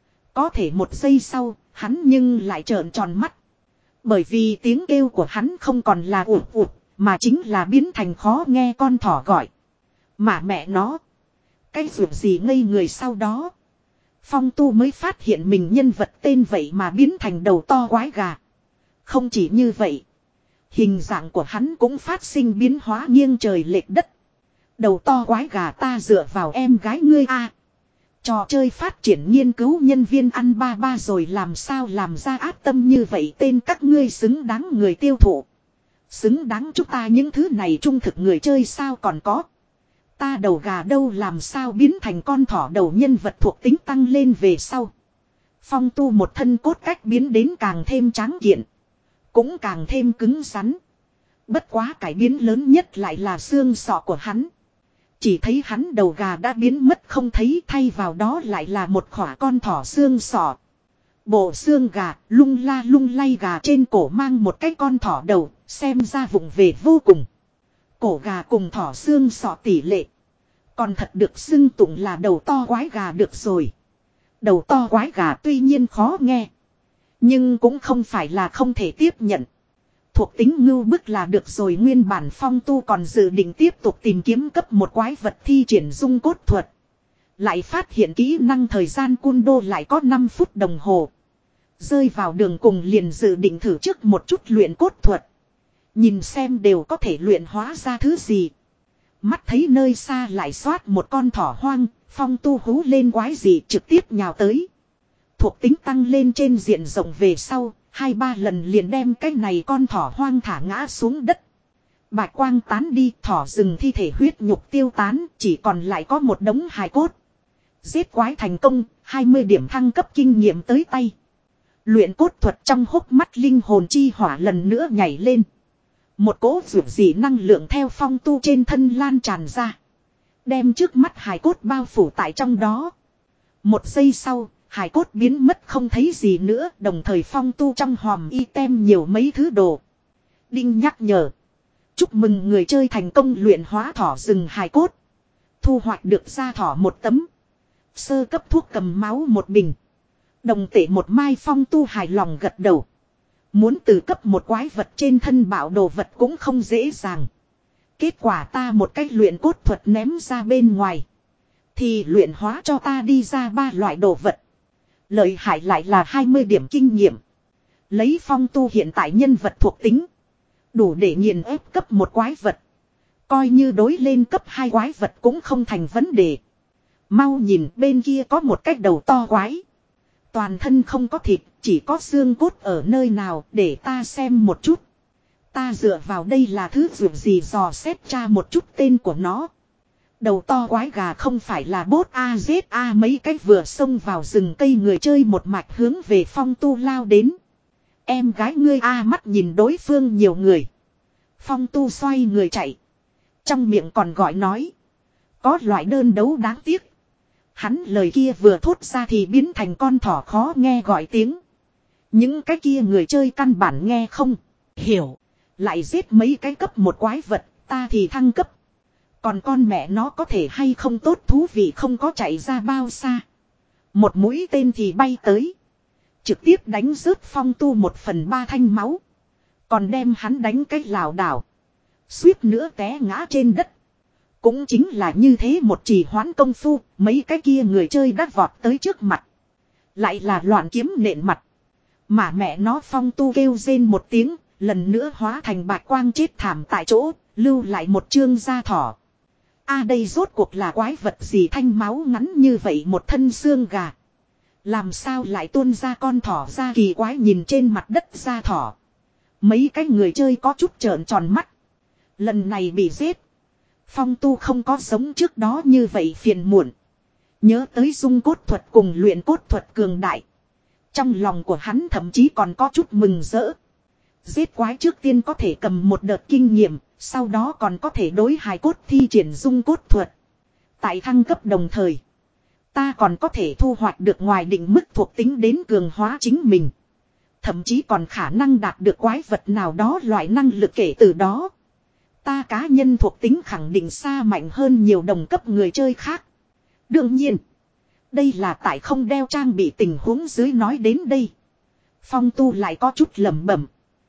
Có thể một giây sau, hắn nhưng lại trợn tròn mắt. Bởi vì tiếng kêu của hắn không còn là ụt ụt, mà chính là biến thành khó nghe con thỏ gọi. Mà mẹ nó. Cái ruột gì ngây người sau đó. Phong Tu mới phát hiện mình nhân vật tên vậy mà biến thành đầu to quái gà. Không chỉ như vậy. Hình dạng của hắn cũng phát sinh biến hóa nghiêng trời lệch đất. Đầu to quái gà ta dựa vào em gái ngươi a. Trò chơi phát triển nghiên cứu nhân viên ăn ba ba rồi làm sao làm ra ác tâm như vậy tên các ngươi xứng đáng người tiêu thụ. Xứng đáng chúng ta những thứ này trung thực người chơi sao còn có. Ta đầu gà đâu làm sao biến thành con thỏ đầu nhân vật thuộc tính tăng lên về sau. Phong Tu một thân cốt cách biến đến càng thêm tráng kiện. Cũng càng thêm cứng rắn. Bất quá cải biến lớn nhất lại là xương sọ của hắn. Chỉ thấy hắn đầu gà đã biến mất không thấy thay vào đó lại là một khỏa con thỏ xương sọ. Bộ xương gà lung la lung lay gà trên cổ mang một cái con thỏ đầu xem ra vụng về vô cùng. Cổ gà cùng thỏ xương sọ tỷ lệ. Còn thật được xưng tụng là đầu to quái gà được rồi. Đầu to quái gà tuy nhiên khó nghe. Nhưng cũng không phải là không thể tiếp nhận. Thuộc tính ngưu bức là được rồi nguyên bản Phong Tu còn dự định tiếp tục tìm kiếm cấp một quái vật thi triển dung cốt thuật. Lại phát hiện kỹ năng thời gian cun đô lại có năm phút đồng hồ. Rơi vào đường cùng liền dự định thử trước một chút luyện cốt thuật. Nhìn xem đều có thể luyện hóa ra thứ gì. Mắt thấy nơi xa lại xoát một con thỏ hoang, Phong Tu hú lên quái gì trực tiếp nhào tới. Thuộc tính tăng lên trên diện rộng về sau, hai ba lần liền đem cái này con thỏ hoang thả ngã xuống đất. Bạch quang tán đi, thỏ rừng thi thể huyết nhục tiêu tán, chỉ còn lại có một đống hài cốt. Giết quái thành công, hai mươi điểm thăng cấp kinh nghiệm tới tay. Luyện cốt thuật trong hốc mắt linh hồn chi hỏa lần nữa nhảy lên. Một cỗ dược dị năng lượng theo Phong Tu trên thân lan tràn ra. Đem trước mắt hài cốt bao phủ tại trong đó. Một giây sau, hài cốt biến mất không thấy gì nữa. Đồng thời Phong Tu trong hòm y tem nhiều mấy thứ đồ. Đinh nhắc nhở. Chúc mừng người chơi thành công luyện hóa thỏ rừng hài cốt. Thu hoạch được da thỏ một tấm. Sơ cấp thuốc cầm máu một bình. Đồng tệ một mai. Phong Tu hài lòng gật đầu. Muốn từ cấp một quái vật trên thân bảo đồ vật cũng không dễ dàng. Kết quả ta một cách luyện cốt thuật ném ra bên ngoài. Thì luyện hóa cho ta đi ra ba loại đồ vật. Lợi hại lại là hai mươi điểm kinh nghiệm. Lấy Phong Tu hiện tại nhân vật thuộc tính. Đủ để nghiền ép cấp một quái vật. Coi như đối lên cấp hai quái vật cũng không thành vấn đề. Mau nhìn bên kia có một cái đầu to quái. Toàn thân không có thịt, chỉ có xương cốt ở nơi nào để ta xem một chút. Ta dựa vào đây là thứ dược gì dò xét tra một chút tên của nó. Đầu to quái gà không phải là bốt a z a mấy cái vừa xông vào rừng cây người chơi một mạch hướng về Phong Tu lao đến. Em gái ngươi a mắt nhìn đối phương nhiều người. Phong Tu xoay người chạy. Trong miệng còn gọi nói. Có loại đơn đấu đáng tiếc. Hắn lời kia vừa thốt ra thì biến thành con thỏ khó nghe gọi tiếng. Những cái kia người chơi căn bản nghe không hiểu. Lại giết mấy cái cấp một quái vật, ta thì thăng cấp. Còn con mẹ nó có thể hay không tốt thú vị không có chạy ra bao xa. Một mũi tên thì bay tới. Trực tiếp đánh rớt Phong Tu một phần ba thanh máu. Còn đem hắn đánh cái lảo đảo. Suýt nữa té ngã trên đất. Cũng chính là như thế một trì hoãn công phu. Mấy cái kia người chơi đã vọt tới trước mặt. Lại là loạn kiếm nện mặt. Mà mẹ nó Phong Tu kêu rên một tiếng. Lần nữa hóa thành bạch quang chết thảm tại chỗ. Lưu lại một chương da thỏ. A đây rốt cuộc là quái vật gì thanh máu ngắn như vậy một thân xương gà. Làm sao lại tuôn ra con thỏ ra kỳ quái nhìn trên mặt đất da thỏ. Mấy cái người chơi có chút trợn tròn mắt. Lần này bị giết. Phong Tu không có giống trước đó như vậy phiền muộn. Nhớ tới dung cốt thuật cùng luyện cốt thuật cường đại. Trong lòng của hắn thậm chí còn có chút mừng rỡ. Giết quái trước tiên có thể cầm một đợt kinh nghiệm. Sau đó còn có thể đối hài cốt thi triển dung cốt thuật. Tại thăng cấp đồng thời. Ta còn có thể thu hoạch được ngoài định mức thuộc tính đến cường hóa chính mình. Thậm chí còn khả năng đạt được quái vật nào đó loại năng lực kể từ đó. Ta cá nhân thuộc tính khẳng định xa mạnh hơn nhiều đồng cấp người chơi khác. Đương nhiên. Đây là tại không đeo trang bị tình huống dưới nói đến đây. Phong Tu lại có chút lẩm bẩm.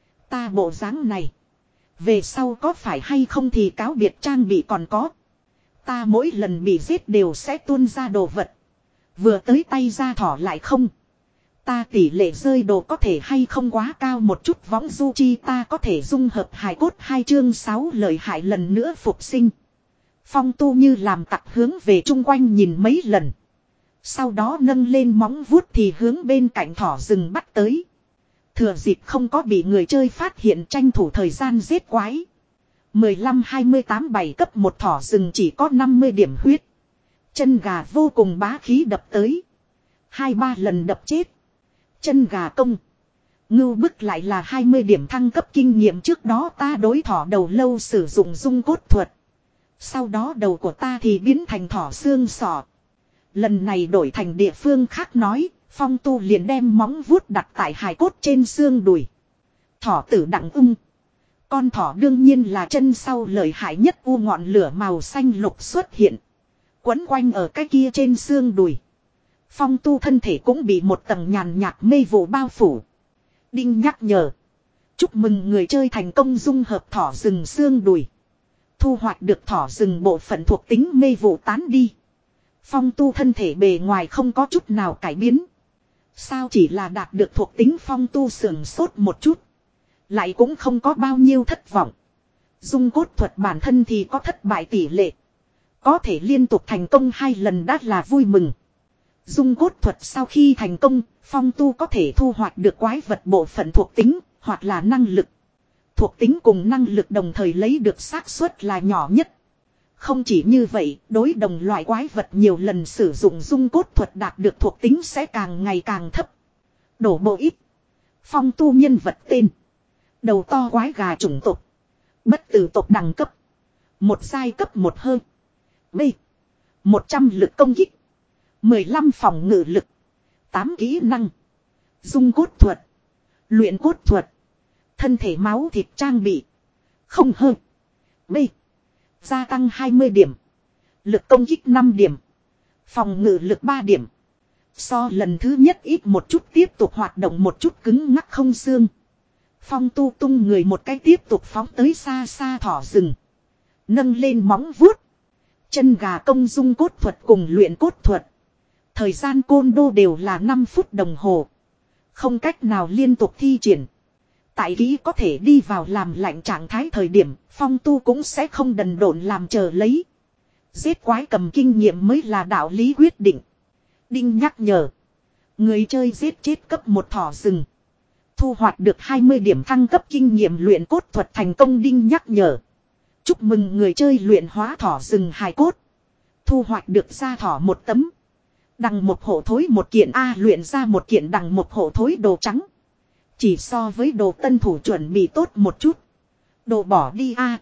Ta bộ dáng này. Về sau có phải hay không thì cáo biệt trang bị còn có. Ta mỗi lần bị giết đều sẽ tuôn ra đồ vật. Vừa tới tay ra thỏ lại không. Ta tỷ lệ rơi đồ có thể hay không quá cao một chút võng du chi ta có thể dung hợp hài cốt hai chương sáu lời hại lần nữa phục sinh. Phong Tu như làm tặc hướng về chung quanh nhìn mấy lần. Sau đó nâng lên móng vuốt thì hướng bên cạnh thỏ rừng bắt tới. Thừa dịp không có bị người chơi phát hiện tranh thủ thời gian giết quái. mười lăm hai mươi tám bảy cấp một thỏ rừng chỉ có năm mươi điểm huyết. Chân gà vô cùng bá khí đập tới. Hai ba lần đập chết. Chân gà công. Ngưu bức lại là hai mươi điểm thăng cấp kinh nghiệm trước đó ta đối thỏ đầu lâu sử dụng dung cốt thuật. Sau đó đầu của ta thì biến thành thỏ xương sọ. Lần này đổi thành địa phương khác nói. Phong Tu liền đem móng vuốt đặt tại hài cốt trên xương đùi. Thỏ tử đặng ung. Con thỏ đương nhiên là chân sau lợi hại nhất u ngọn lửa màu xanh lục xuất hiện. Quấn quanh ở cái kia trên xương đùi. Phong Tu thân thể cũng bị một tầng nhàn nhạt mê vụ bao phủ. Đinh nhắc nhở. Chúc mừng người chơi thành công dung hợp thỏ rừng xương đùi. Thu hoạch được thỏ rừng bộ phận thuộc tính mê vụ tán đi. Phong Tu thân thể bề ngoài không có chút nào cải biến. Sao chỉ là đạt được thuộc tính Phong Tu sườn sốt một chút. Lại cũng không có bao nhiêu thất vọng. Dung cốt thuật bản thân thì có thất bại tỷ lệ. Có thể liên tục thành công hai lần đã là vui mừng. Dung cốt thuật sau khi thành công, Phong Tu có thể thu hoạch được quái vật bộ phận thuộc tính, hoặc là năng lực. Thuộc tính cùng năng lực đồng thời lấy được xác suất là nhỏ nhất. Không chỉ như vậy, đối đồng loại quái vật nhiều lần sử dụng dung cốt thuật đạt được thuộc tính sẽ càng ngày càng thấp. Đổ bộ ít. Phong Tu nhân vật tên. Đầu to quái gà chủng tộc. Bất tử tộc đẳng cấp. Một giai cấp một hơn. B. một trăm lực công kích. mười lăm phòng ngự lực. tám kỹ năng. Dung cốt thuật. Luyện cốt thuật. Thân thể máu thịt trang bị. Không hơn. B. Gia tăng hai mươi điểm. Lực công kích năm điểm. Phòng ngự lực ba điểm. So lần thứ nhất ít một chút tiếp tục hoạt động một chút cứng ngắc không xương. Phong Tu tung người một cái tiếp tục phóng tới xa xa thỏ rừng. Nâng lên móng vuốt. Chân gà công dung cốt thuật cùng luyện cốt thuật. Thời gian côn đô đều là năm phút đồng hồ. Không cách nào liên tục thi triển. Tại kỹ có thể đi vào làm lạnh trạng thái thời điểm, Phong Tu cũng sẽ không đần độn làm chờ lấy. Giết quái cầm kinh nghiệm mới là đạo lý quyết định. Đinh nhắc nhở. Người chơi giết chết cấp một thỏ rừng. Thu hoạch được hai mươi điểm thăng cấp kinh nghiệm luyện cốt thuật thành công đinh nhắc nhở. Chúc mừng người chơi luyện hóa thỏ rừng hài cốt. Thu hoạch được ra thỏ một tấm. Đằng một hổ thối một kiện A luyện ra một kiện đằng một hổ thối đồ trắng. Chỉ so với đồ tân thủ chuẩn bị tốt một chút. Đồ bỏ đi A.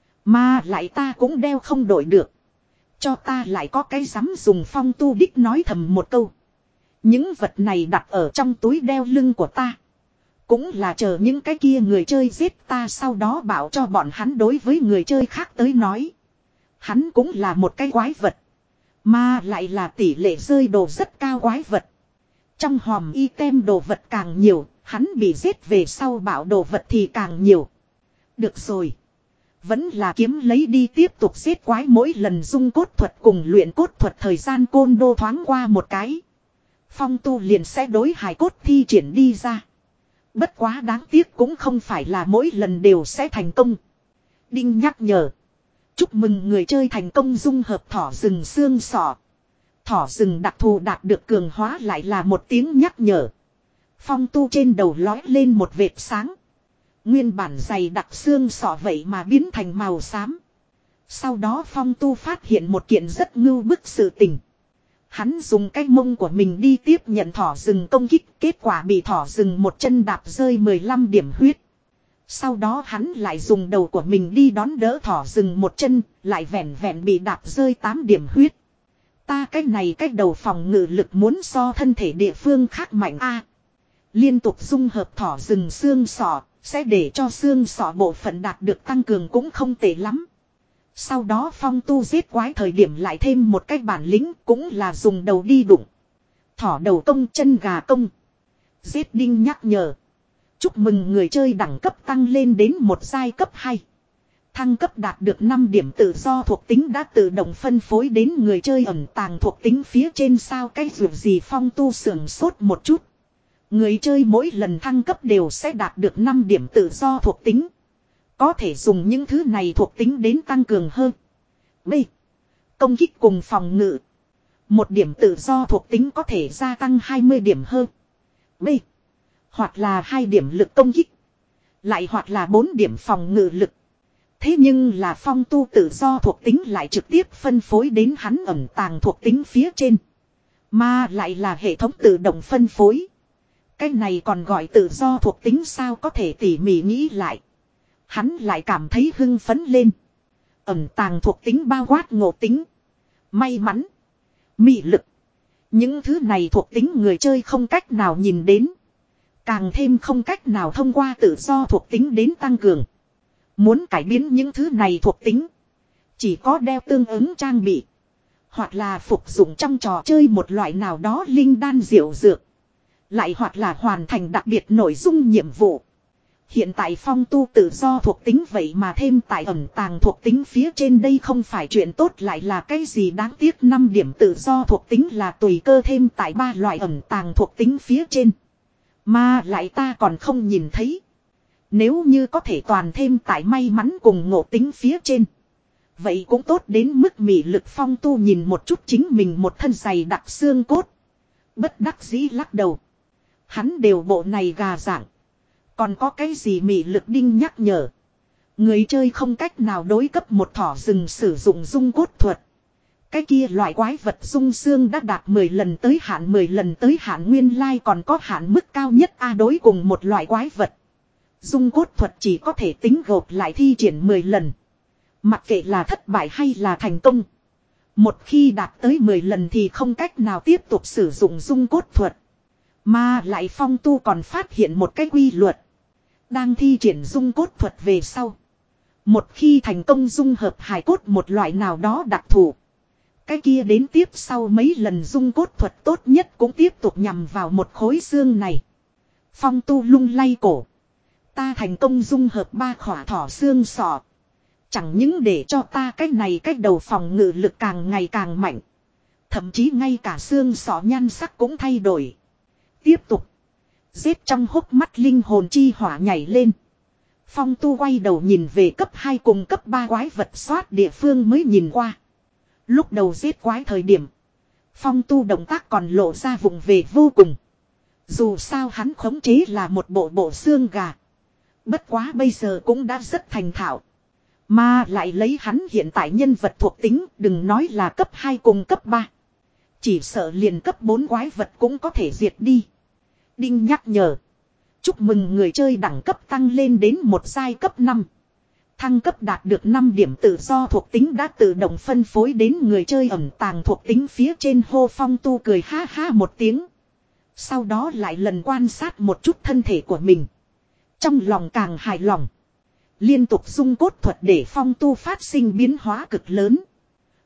Mà lại ta cũng đeo không đổi được. Cho ta lại có cái dám dùng Phong Tu đích nói thầm một câu. Những vật này đặt ở trong túi đeo lưng của ta. Cũng là chờ những cái kia người chơi giết ta sau đó bảo cho bọn hắn đối với người chơi khác tới nói. Hắn cũng là một cái quái vật. Mà lại là tỷ lệ rơi đồ rất cao quái vật. Trong hòm item đồ vật càng nhiều, hắn bị giết về sau bảo đồ vật thì càng nhiều. Được rồi. Vẫn là kiếm lấy đi tiếp tục giết quái, mỗi lần dung cốt thuật cùng luyện cốt thuật thời gian côn đô thoáng qua một cái. Phong tu liền sẽ đối hài cốt thi triển đi ra. Bất quá đáng tiếc cũng không phải là mỗi lần đều sẽ thành công. Đinh nhắc nhở. Chúc mừng người chơi thành công dung hợp thỏ rừng xương sọ. Thỏ rừng đặc thù đạt được cường hóa lại là một tiếng nhắc nhở. Phong tu trên đầu lói lên một vệt sáng. Nguyên bản dày đặc xương sọ vậy mà biến thành màu xám. Sau đó phong tu phát hiện một kiện rất ngưu bức sự tình. Hắn dùng cái mông của mình đi tiếp nhận thỏ rừng công kích, kết quả bị thỏ rừng một chân đạp rơi mười lăm điểm huyết. Sau đó hắn lại dùng đầu của mình đi đón đỡ thỏ rừng một chân, lại vẹn vẹn bị đạp rơi tám điểm huyết. Ta cái này cái đầu phòng ngự lực muốn so thân thể địa phương khác mạnh a. Liên tục dung hợp thỏ rừng xương sọ, sẽ để cho xương sọ bộ phận đạt được tăng cường cũng không tệ lắm. Sau đó phong tu giết quái thời điểm lại thêm một cái bản lĩnh, cũng là dùng đầu đi đụng. Thỏ đầu công, chân gà công. Giết đinh nhắc nhở. Chúc mừng người chơi đẳng cấp tăng lên đến một giai cấp hai. Thăng cấp đạt được năm điểm tự do thuộc tính đã tự động phân phối đến người chơi ẩn tàng thuộc tính phía trên. Sao cái dù gì phong tu sưởng sốt một chút. Người chơi mỗi lần thăng cấp đều sẽ đạt được năm điểm tự do thuộc tính. Có thể dùng những thứ này thuộc tính đến tăng cường hơn. B. Công kích cùng phòng ngự. Một điểm tự do thuộc tính có thể gia tăng hai mươi điểm hơn. B. Hoặc là hai điểm lực công kích. Lại hoặc là bốn điểm phòng ngự lực. Thế nhưng là phong tu tự do thuộc tính lại trực tiếp phân phối đến hắn ẩn tàng thuộc tính phía trên. Mà lại là hệ thống tự động phân phối. Cái này còn gọi tự do thuộc tính sao, có thể tỉ mỉ nghĩ lại. Hắn lại cảm thấy hưng phấn lên. Ẩn tàng thuộc tính bao quát ngộ tính, may mắn, mị lực. Những thứ này thuộc tính người chơi không cách nào nhìn đến. Càng thêm không cách nào thông qua tự do thuộc tính đến tăng cường. Muốn cải biến những thứ này thuộc tính, chỉ có đeo tương ứng trang bị. Hoặc là phục dụng trong trò chơi một loại nào đó linh đan diệu dược. Lại hoặc là hoàn thành đặc biệt nội dung nhiệm vụ. Hiện tại phong tu tự do thuộc tính vậy mà thêm tại ẩn tàng thuộc tính phía trên, đây không phải chuyện tốt lại là cái gì đáng tiếc. Năm điểm tự do thuộc tính là tùy cơ thêm tại ba loại ẩn tàng thuộc tính phía trên. Mà lại ta còn không nhìn thấy. Nếu như có thể toàn thêm tại may mắn cùng ngộ tính phía trên, vậy cũng tốt đến mức mị lực. Phong tu nhìn một chút chính mình một thân dày đặc xương cốt, bất đắc dĩ lắc đầu. Hắn đều bộ này gà dạng, còn có cái gì mị lực. Đinh nhắc nhở. Người chơi không cách nào đối cấp một thỏ rừng sử dụng dung cốt thuật. Cái kia loại quái vật dung xương đã đạt mười lần tới hạn, mười lần tới hạn nguyên lai còn có hạn mức cao nhất a. Đối cùng một loại quái vật, dung cốt thuật chỉ có thể tính gộp lại thi triển mười lần. Mặc kệ là thất bại hay là thành công, một khi đạt tới mười lần thì không cách nào tiếp tục sử dụng dung cốt thuật. Mà lại phong tu còn phát hiện một cái quy luật. Đang thi triển dung cốt thuật về sau, một khi thành công dung hợp hài cốt một loại nào đó đặc thù, cái kia đến tiếp sau mấy lần dung cốt thuật tốt nhất cũng tiếp tục nhằm vào một khối xương này. Phong tu lung lay cổ. Ta thành công dung hợp ba khỏa thỏ xương sọ. Chẳng những để cho ta cái này cái đầu phòng ngự lực càng ngày càng mạnh, thậm chí ngay cả xương sọ nhan sắc cũng thay đổi. Tiếp tục. Giết trong hốc mắt linh hồn chi hỏa nhảy lên. Phong tu quay đầu nhìn về cấp hai cùng cấp ba quái vật xoát địa phương mới nhìn qua. Lúc đầu giết quái thời điểm, phong tu động tác còn lộ ra vụng về vô cùng. Dù sao hắn khống chế là một bộ bộ xương gà. Bất quá bây giờ cũng đã rất thành thạo. Mà lại lấy hắn hiện tại nhân vật thuộc tính, đừng nói là cấp hai cùng cấp ba. Chỉ sợ liền cấp bốn quái vật cũng có thể diệt đi. Đinh nhắc nhở. Chúc mừng người chơi đẳng cấp tăng lên đến một giai cấp năm. Thăng cấp đạt được năm điểm tự do thuộc tính đã tự động phân phối đến người chơi ẩn tàng thuộc tính phía trên. Hô phong tu cười ha ha một tiếng. Sau đó lại lần quan sát một chút thân thể của mình. Trong lòng càng hài lòng. Liên tục dung cốt thuật để phong tu phát sinh biến hóa cực lớn.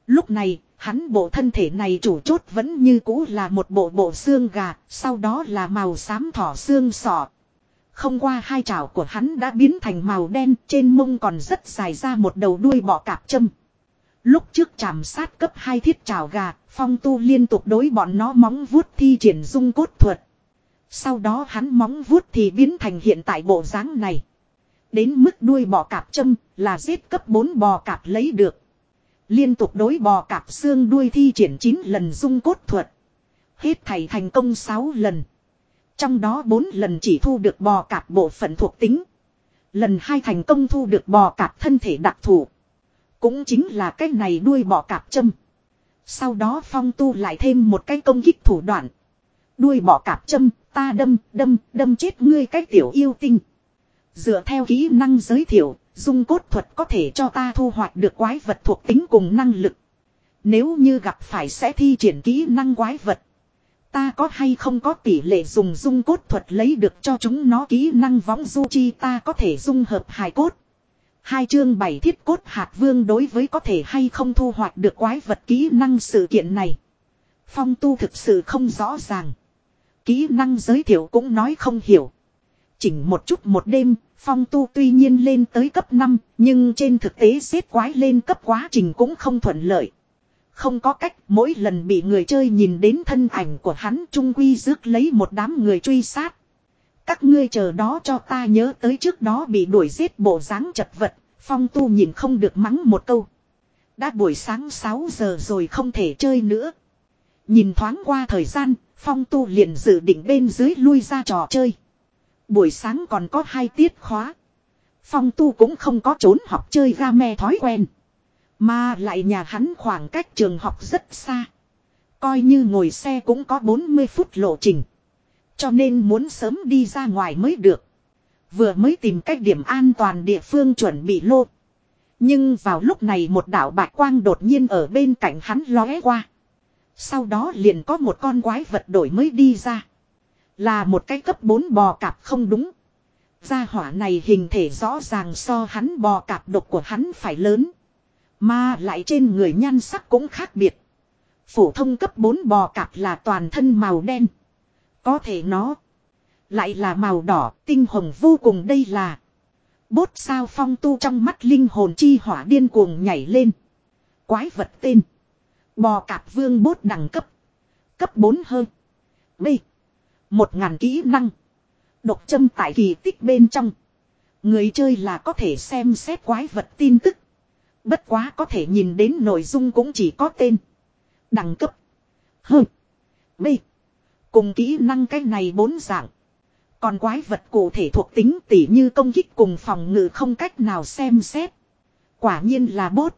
Lúc này, hắn bộ thân thể này chủ chốt vẫn như cũ là một bộ bộ xương gà, sau đó là màu xám thỏ xương sọ. Không qua hai chảo của hắn đã biến thành màu đen, trên mông còn rất dài ra một đầu đuôi bọ cạp châm. Lúc trước chạm sát cấp hai thiết chảo gà, Phong Tu liên tục đối bọn nó móng vuốt thi triển dung cốt thuật. Sau đó hắn móng vuốt thì biến thành hiện tại bộ dáng này. Đến mức đuôi bò cạp châm là giết cấp bốn bò cạp lấy được. Liên tục đối bò cạp xương đuôi thi triển chín lần dung cốt thuật. Hết thảy thành công sáu lần. Trong đó bốn lần chỉ thu được bò cạp bộ phận thuộc tính. Lần hai thành công thu được bò cạp thân thể đặc thù. Cũng chính là cái này đuôi bò cạp châm. Sau đó Phong Tu lại thêm một cái công kích thủ đoạn. Đuôi bò cạp châm, ta đâm, đâm, đâm chết ngươi cái tiểu yêu tinh. Dựa theo kỹ năng giới thiệu, dung cốt thuật có thể cho ta thu hoạch được quái vật thuộc tính cùng năng lực. Nếu như gặp phải sẽ thi triển kỹ năng quái vật. Ta có hay không có tỷ lệ dùng dung cốt thuật lấy được cho chúng nó kỹ năng võng du chi ta có thể dung hợp hài cốt. Hai chương bảy thiết cốt hạt vương đối với có thể hay không thu hoạch được quái vật kỹ năng sự kiện này. Phong Tu thực sự không rõ ràng. Kỹ năng giới thiệu cũng nói không hiểu. Chỉnh một chút một đêm, Phong Tu tuy nhiên lên tới cấp năm, nhưng trên thực tế xếp quái lên cấp quá trình cũng không thuận lợi. Không có cách, mỗi lần bị người chơi nhìn đến thân ảnh của hắn trung quy rước lấy một đám người truy sát. Các ngươi chờ đó cho ta nhớ tới trước đó bị đuổi giết bộ dáng chật vật, Phong Tu nhìn không được mắng một câu. Đã buổi sáng sáu giờ rồi không thể chơi nữa. Nhìn thoáng qua thời gian, Phong Tu liền dự định bên dưới lui ra trò chơi. Buổi sáng còn có hai tiết khóa. Phong Tu cũng không có trốn học chơi game thói quen. Mà lại nhà hắn khoảng cách trường học rất xa. Coi như ngồi xe cũng có bốn mươi phút lộ trình. Cho nên muốn sớm đi ra ngoài mới được. Vừa mới tìm cách điểm an toàn địa phương chuẩn bị lô. Nhưng vào lúc này một đạo bạch quang đột nhiên ở bên cạnh hắn lóe qua. Sau đó liền có một con quái vật đổi mới đi ra. Là một cái cấp bốn bò cạp không đúng. Gia hỏa này hình thể rõ ràng so hắn bò cạp độc của hắn phải lớn. Mà lại trên người nhan sắc cũng khác biệt. Phổ thông cấp bốn bò cạp là toàn thân màu đen. Có thể nó lại là màu đỏ tinh hồng vô cùng đây là. Bốt sao Phong Tu trong mắt linh hồn chi hỏa điên cuồng nhảy lên. Quái vật tên. Bò cạp vương bốt đẳng cấp. Cấp bốn hơn. B. Một ngàn kỹ năng. Độc châm tại kỳ tích bên trong. Người chơi là có thể xem xét quái vật tin tức. Bất quá có thể nhìn đến nội dung cũng chỉ có tên. Đẳng cấp. Hơn. B. Cùng kỹ năng cái này bốn dạng. Còn quái vật cụ thể thuộc tính tỉ như công kích cùng phòng ngự không cách nào xem xét. Quả nhiên là bốt.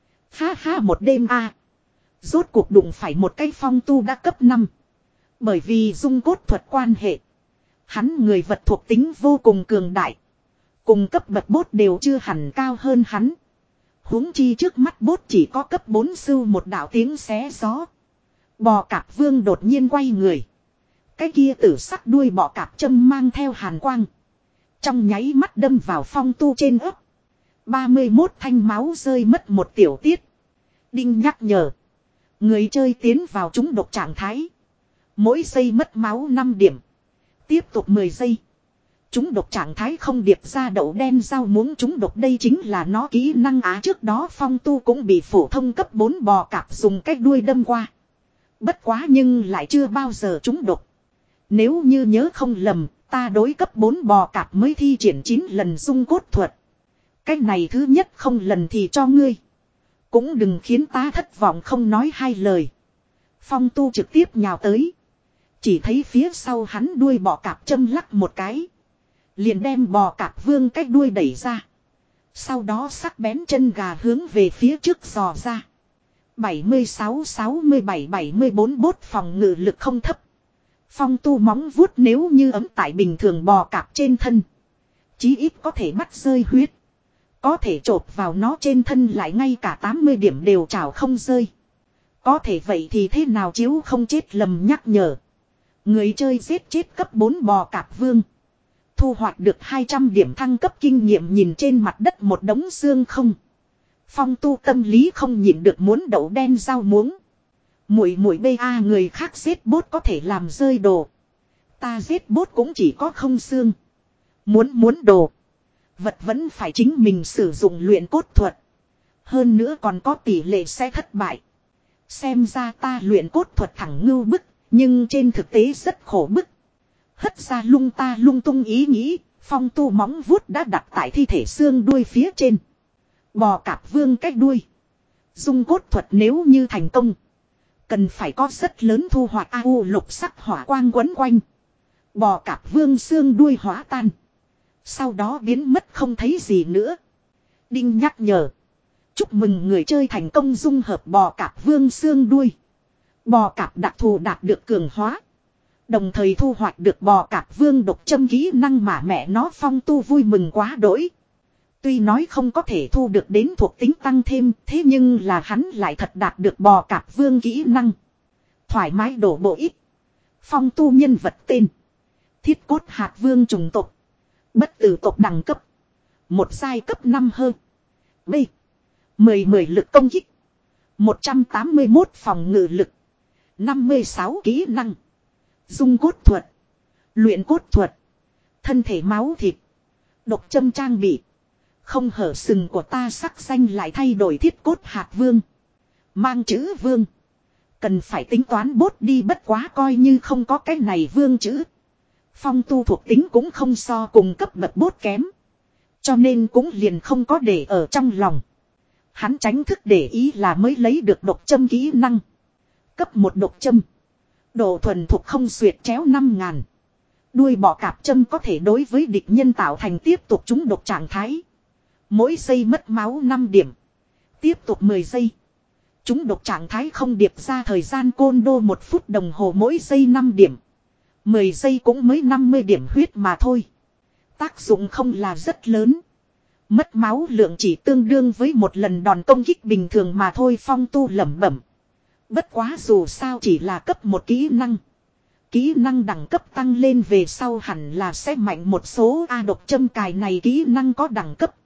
Ha ha một đêm a. Rốt cuộc đụng phải một cái Phong Tu đã cấp năm. Bởi vì dung cốt thuật quan hệ. Hắn người vật thuộc tính vô cùng cường đại. Cùng cấp bậc bốt đều chưa hẳn cao hơn hắn. Huống chi trước mắt bốt chỉ có cấp bốn sưu một đạo tiếng xé gió. Bò cạp vương đột nhiên quay người. Cái kia tử sắc đuôi bọ cạp châm mang theo hàn quang. Trong nháy mắt đâm vào Phong Tu trên ấp. ba mươi mốt thanh máu rơi mất một tiểu tiết. Đinh nhắc nhở. Người chơi tiến vào trúng độc trạng thái. Mỗi giây mất máu năm điểm. Tiếp tục mười giây. Trúng độc trạng thái không điệp ra đậu đen rau muống trúng độc đây chính là nó kỹ năng á. Trước đó Phong Tu cũng bị phổ thông cấp bốn bò cạp dùng cách đuôi đâm qua. Bất quá nhưng lại chưa bao giờ trúng độc. Nếu như nhớ không lầm, ta đối cấp bốn bò cạp mới thi triển chín lần dung cốt thuật. Cách này thứ nhất không lần thì cho ngươi. Cũng đừng khiến ta thất vọng không nói hai lời. Phong Tu trực tiếp nhào tới. Chỉ thấy phía sau hắn đuôi bò cạp châm lắc một cái. Liền đem bò cạp vương cách đuôi đẩy ra. Sau đó sắc bén chân gà hướng về phía trước dò ra. bảy mươi sáu, sáu mươi bảy, bảy mươi bốn bốt phòng ngự lực không thấp. Phong Tu móng vuốt nếu như ấm tại bình thường bò cạp trên thân. Chí ít có thể bắt rơi huyết. Có thể chộp vào nó trên thân lại ngay cả tám mươi điểm đều trào không rơi. Có thể vậy thì thế nào chiếu không chết lầm nhắc nhở. Người chơi giết chết cấp bốn bò cạp vương. Thu hoạch được hai trăm điểm thăng cấp kinh nghiệm nhìn trên mặt đất một đống xương không. Phong Tu tâm lý không nhịn được muốn đậu đen rau muống. Muội muội bê a người khác giết bốt có thể làm rơi đồ. Ta giết bốt cũng chỉ có không xương. Muốn muốn đồ. Vật vẫn phải chính mình sử dụng luyện cốt thuật. Hơn nữa còn có tỷ lệ sẽ thất bại. Xem ra ta luyện cốt thuật thẳng ngưu bức. Nhưng trên thực tế rất khổ bức. Hất ra lung ta lung tung ý nghĩ. Phong Tu móng vuốt đã đặt tại thi thể xương đuôi phía trên. Bò cạp vương cái đuôi. Dung cốt thuật nếu như thành công. Cần phải có rất lớn thu hoạch a u lục sắc hỏa quang quấn quanh. Bò cạp vương xương đuôi hóa tan. Sau đó biến mất không thấy gì nữa. Đinh nhắc nhở. Chúc mừng người chơi thành công dung hợp bò cạp vương xương đuôi. Bò cạp đặc thù đạt được cường hóa. Đồng thời thu hoạch được bò cạp vương độc châm kỹ năng mà mẹ nó Phong Tu vui mừng quá đỗi. Tuy nói không có thể thu được đến thuộc tính tăng thêm, thế nhưng là hắn lại thật đạt được bò cạp vương kỹ năng. Thoải mái đổ bộ ít. Phong Tu nhân vật tên. Thiết cốt hạt vương trùng tộc. Bất tử tộc đẳng cấp. Một giai cấp năm hơn. B. mười mười lực công kích. một trăm tám mươi mốt phòng ngự lực. năm mươi sáu kỹ năng. Dung cốt thuật. Luyện cốt thuật. Thân thể máu thịt. Độc châm trang bị. Không hở sừng của ta sắc xanh lại thay đổi thiết cốt hạt vương. Mang chữ vương. Cần phải tính toán bốt đi bất quá coi như không có cái này vương chữ. Phong Tu thuộc tính cũng không so cùng cấp bậc bốt kém. Cho nên cũng liền không có để ở trong lòng. Hắn tránh thức để ý là mới lấy được độc châm kỹ năng. Cấp một độc châm. Độ thuần thuộc không xuyệt chéo năm ngàn. Đuôi bọ cạp châm có thể đối với địch nhân tạo thành tiếp tục trúng độc trạng thái. Mỗi giây mất máu năm điểm. Tiếp tục mười giây. Trúng độc trạng thái không điệp ra thời gian côn đô một phút đồng hồ mỗi giây năm điểm. mười giây cũng mới năm mươi điểm huyết mà thôi. Tác dụng không là rất lớn. Mất máu lượng chỉ tương đương với một lần đòn công kích bình thường mà thôi. Phong Tu lẩm bẩm. Bất quá dù sao chỉ là cấp một kỹ năng. Kỹ năng đẳng cấp tăng lên về sau hẳn là sẽ mạnh một số. A độc châm cài này kỹ năng có đẳng cấp.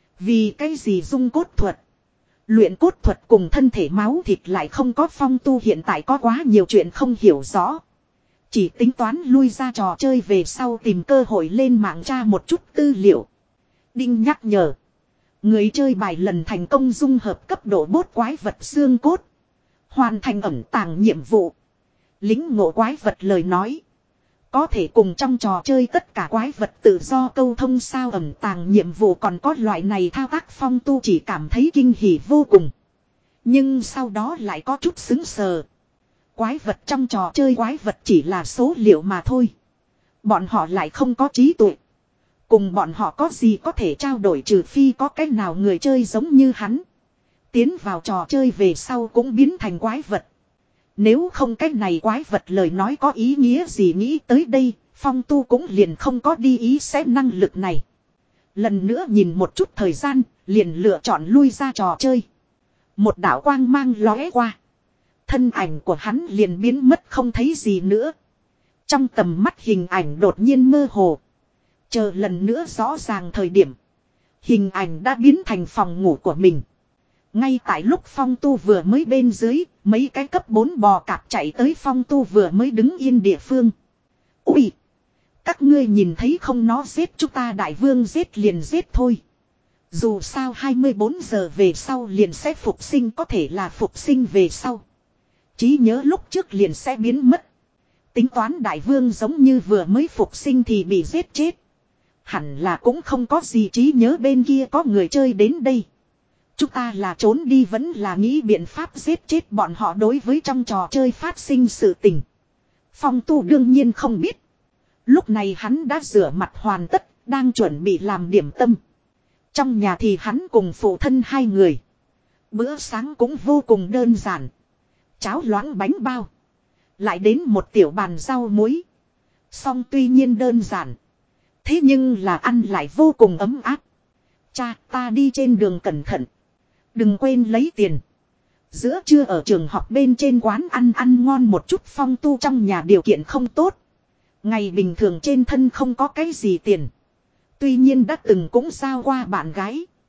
Vì cái gì dung cốt thuật. Luyện cốt thuật cùng thân thể máu thịt lại không có. Phong Tu hiện tại có quá nhiều chuyện không hiểu rõ. Chỉ tính toán lui ra trò chơi về sau tìm cơ hội lên mạng tra một chút tư liệu. Đinh nhắc nhở. Người chơi bài lần thành công dung hợp cấp độ bốt quái vật xương cốt. Hoàn thành ẩn tàng nhiệm vụ. Lính ngộ quái vật lời nói. Có thể cùng trong trò chơi tất cả quái vật tự do câu thông sao ẩn tàng nhiệm vụ còn có loại này thao tác. Phong Tu chỉ cảm thấy kinh hỉ vô cùng. Nhưng sau đó lại có chút xứng sờ. Quái vật trong trò chơi quái vật chỉ là số liệu mà thôi. Bọn họ lại không có trí tuệ. Cùng bọn họ có gì có thể trao đổi trừ phi có cái nào người chơi giống như hắn. Tiến vào trò chơi về sau cũng biến thành quái vật. Nếu không cái này quái vật lời nói có ý nghĩa gì nghĩ tới đây, Phong Tu cũng liền không có đi ý xét năng lực này. Lần nữa nhìn một chút thời gian, liền lựa chọn lui ra trò chơi. Một đạo quang mang lóe qua. Thân ảnh của hắn liền biến mất không thấy gì nữa. Trong tầm mắt hình ảnh đột nhiên mơ hồ. Chờ lần nữa rõ ràng thời điểm. Hình ảnh đã biến thành phòng ngủ của mình. Ngay tại lúc Phong Tu vừa mới bên dưới, mấy cái cấp bốn bò cạp chạy tới Phong Tu vừa mới đứng yên địa phương. Ui! Các ngươi nhìn thấy không nó giết chúng ta đại vương giết liền giết thôi. Dù sao hai mươi bốn giờ về sau liền sẽ phục sinh có thể là phục sinh về sau. Trí nhớ lúc trước liền sẽ biến mất. Tính toán đại vương giống như vừa mới phục sinh thì bị giết chết. Hẳn là cũng không có gì trí nhớ bên kia có người chơi đến đây. Chúng ta là trốn đi vẫn là nghĩ biện pháp giết chết bọn họ đối với trong trò chơi phát sinh sự tình. Phong Tu đương nhiên không biết. Lúc này hắn đã rửa mặt hoàn tất, đang chuẩn bị làm điểm tâm. Trong nhà thì hắn cùng phụ thân hai người. Bữa sáng cũng vô cùng đơn giản. Cháo loãng bánh bao. Lại đến một tiểu bàn rau muối. Song tuy nhiên đơn giản. Thế nhưng là ăn lại vô cùng ấm áp. Cha, ta đi trên đường cẩn thận. Đừng quên lấy tiền. Giữa trưa ở trường học bên trên quán ăn ăn ngon một chút. Phong Tu trong nhà điều kiện không tốt. Ngày bình thường trên thân không có cái gì tiền. Tuy nhiên đã từng cũng giao qua bạn gái.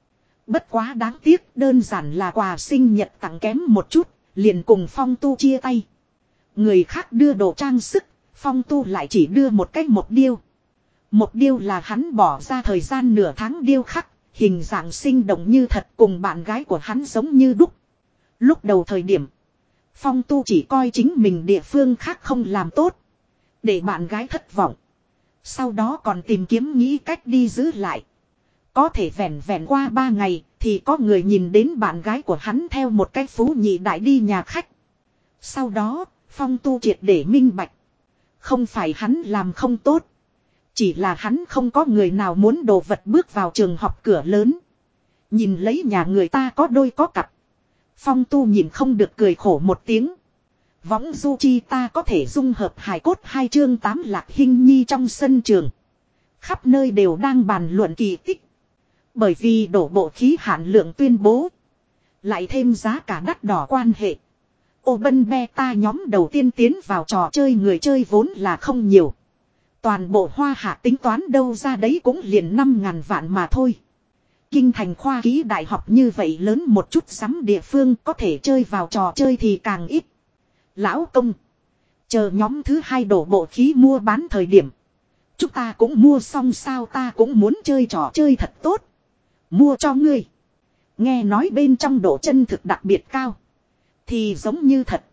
Bất quá đáng tiếc, đơn giản là quà sinh nhật tặng kém một chút, liền cùng Phong Tu chia tay. Người khác đưa đồ trang sức, Phong Tu lại chỉ đưa một cách một điêu. Một điêu là hắn bỏ ra thời gian nửa tháng điêu khắc, hình dạng sinh động như thật, cùng bạn gái của hắn giống như đúc. Lúc đầu thời điểm, Phong Tu chỉ coi chính mình địa phương khác không làm tốt, để bạn gái thất vọng. Sau đó còn tìm kiếm nghĩ cách đi giữ lại. Có thể vẹn vẹn qua ba ngày thì có người nhìn đến bạn gái của hắn theo một cái phú nhị đại đi nhà khách. Sau đó, Phong Tu triệt để minh bạch. Không phải hắn làm không tốt. Chỉ là hắn không có người nào muốn đồ vật bước vào trường học cửa lớn. Nhìn lấy nhà người ta có đôi có cặp. Phong Tu nhìn không được cười khổ một tiếng. Võng du chi ta có thể dung hợp hài cốt hai chương tám Lạc Hinh Nhi trong sân trường. Khắp nơi đều đang bàn luận kỳ tích. Bởi vì đổ bộ khí hạn lượng tuyên bố. Lại thêm giá cả đắt đỏ quan hệ. Open beta nhóm đầu tiên tiến vào trò chơi người chơi vốn là không nhiều. Toàn bộ hoa hạ tính toán đâu ra đấy cũng liền năm ngàn vạn mà thôi. Kinh thành khoa ký đại học như vậy lớn một chút sắm địa phương có thể chơi vào trò chơi thì càng ít. Lão công. Chờ nhóm thứ hai đổ bộ khí mua bán thời điểm. Chúng ta cũng mua xong sao ta cũng muốn chơi trò chơi thật tốt. Mua cho ngươi. Nghe nói bên trong độ chân thực đặc biệt cao. Thì giống như thật.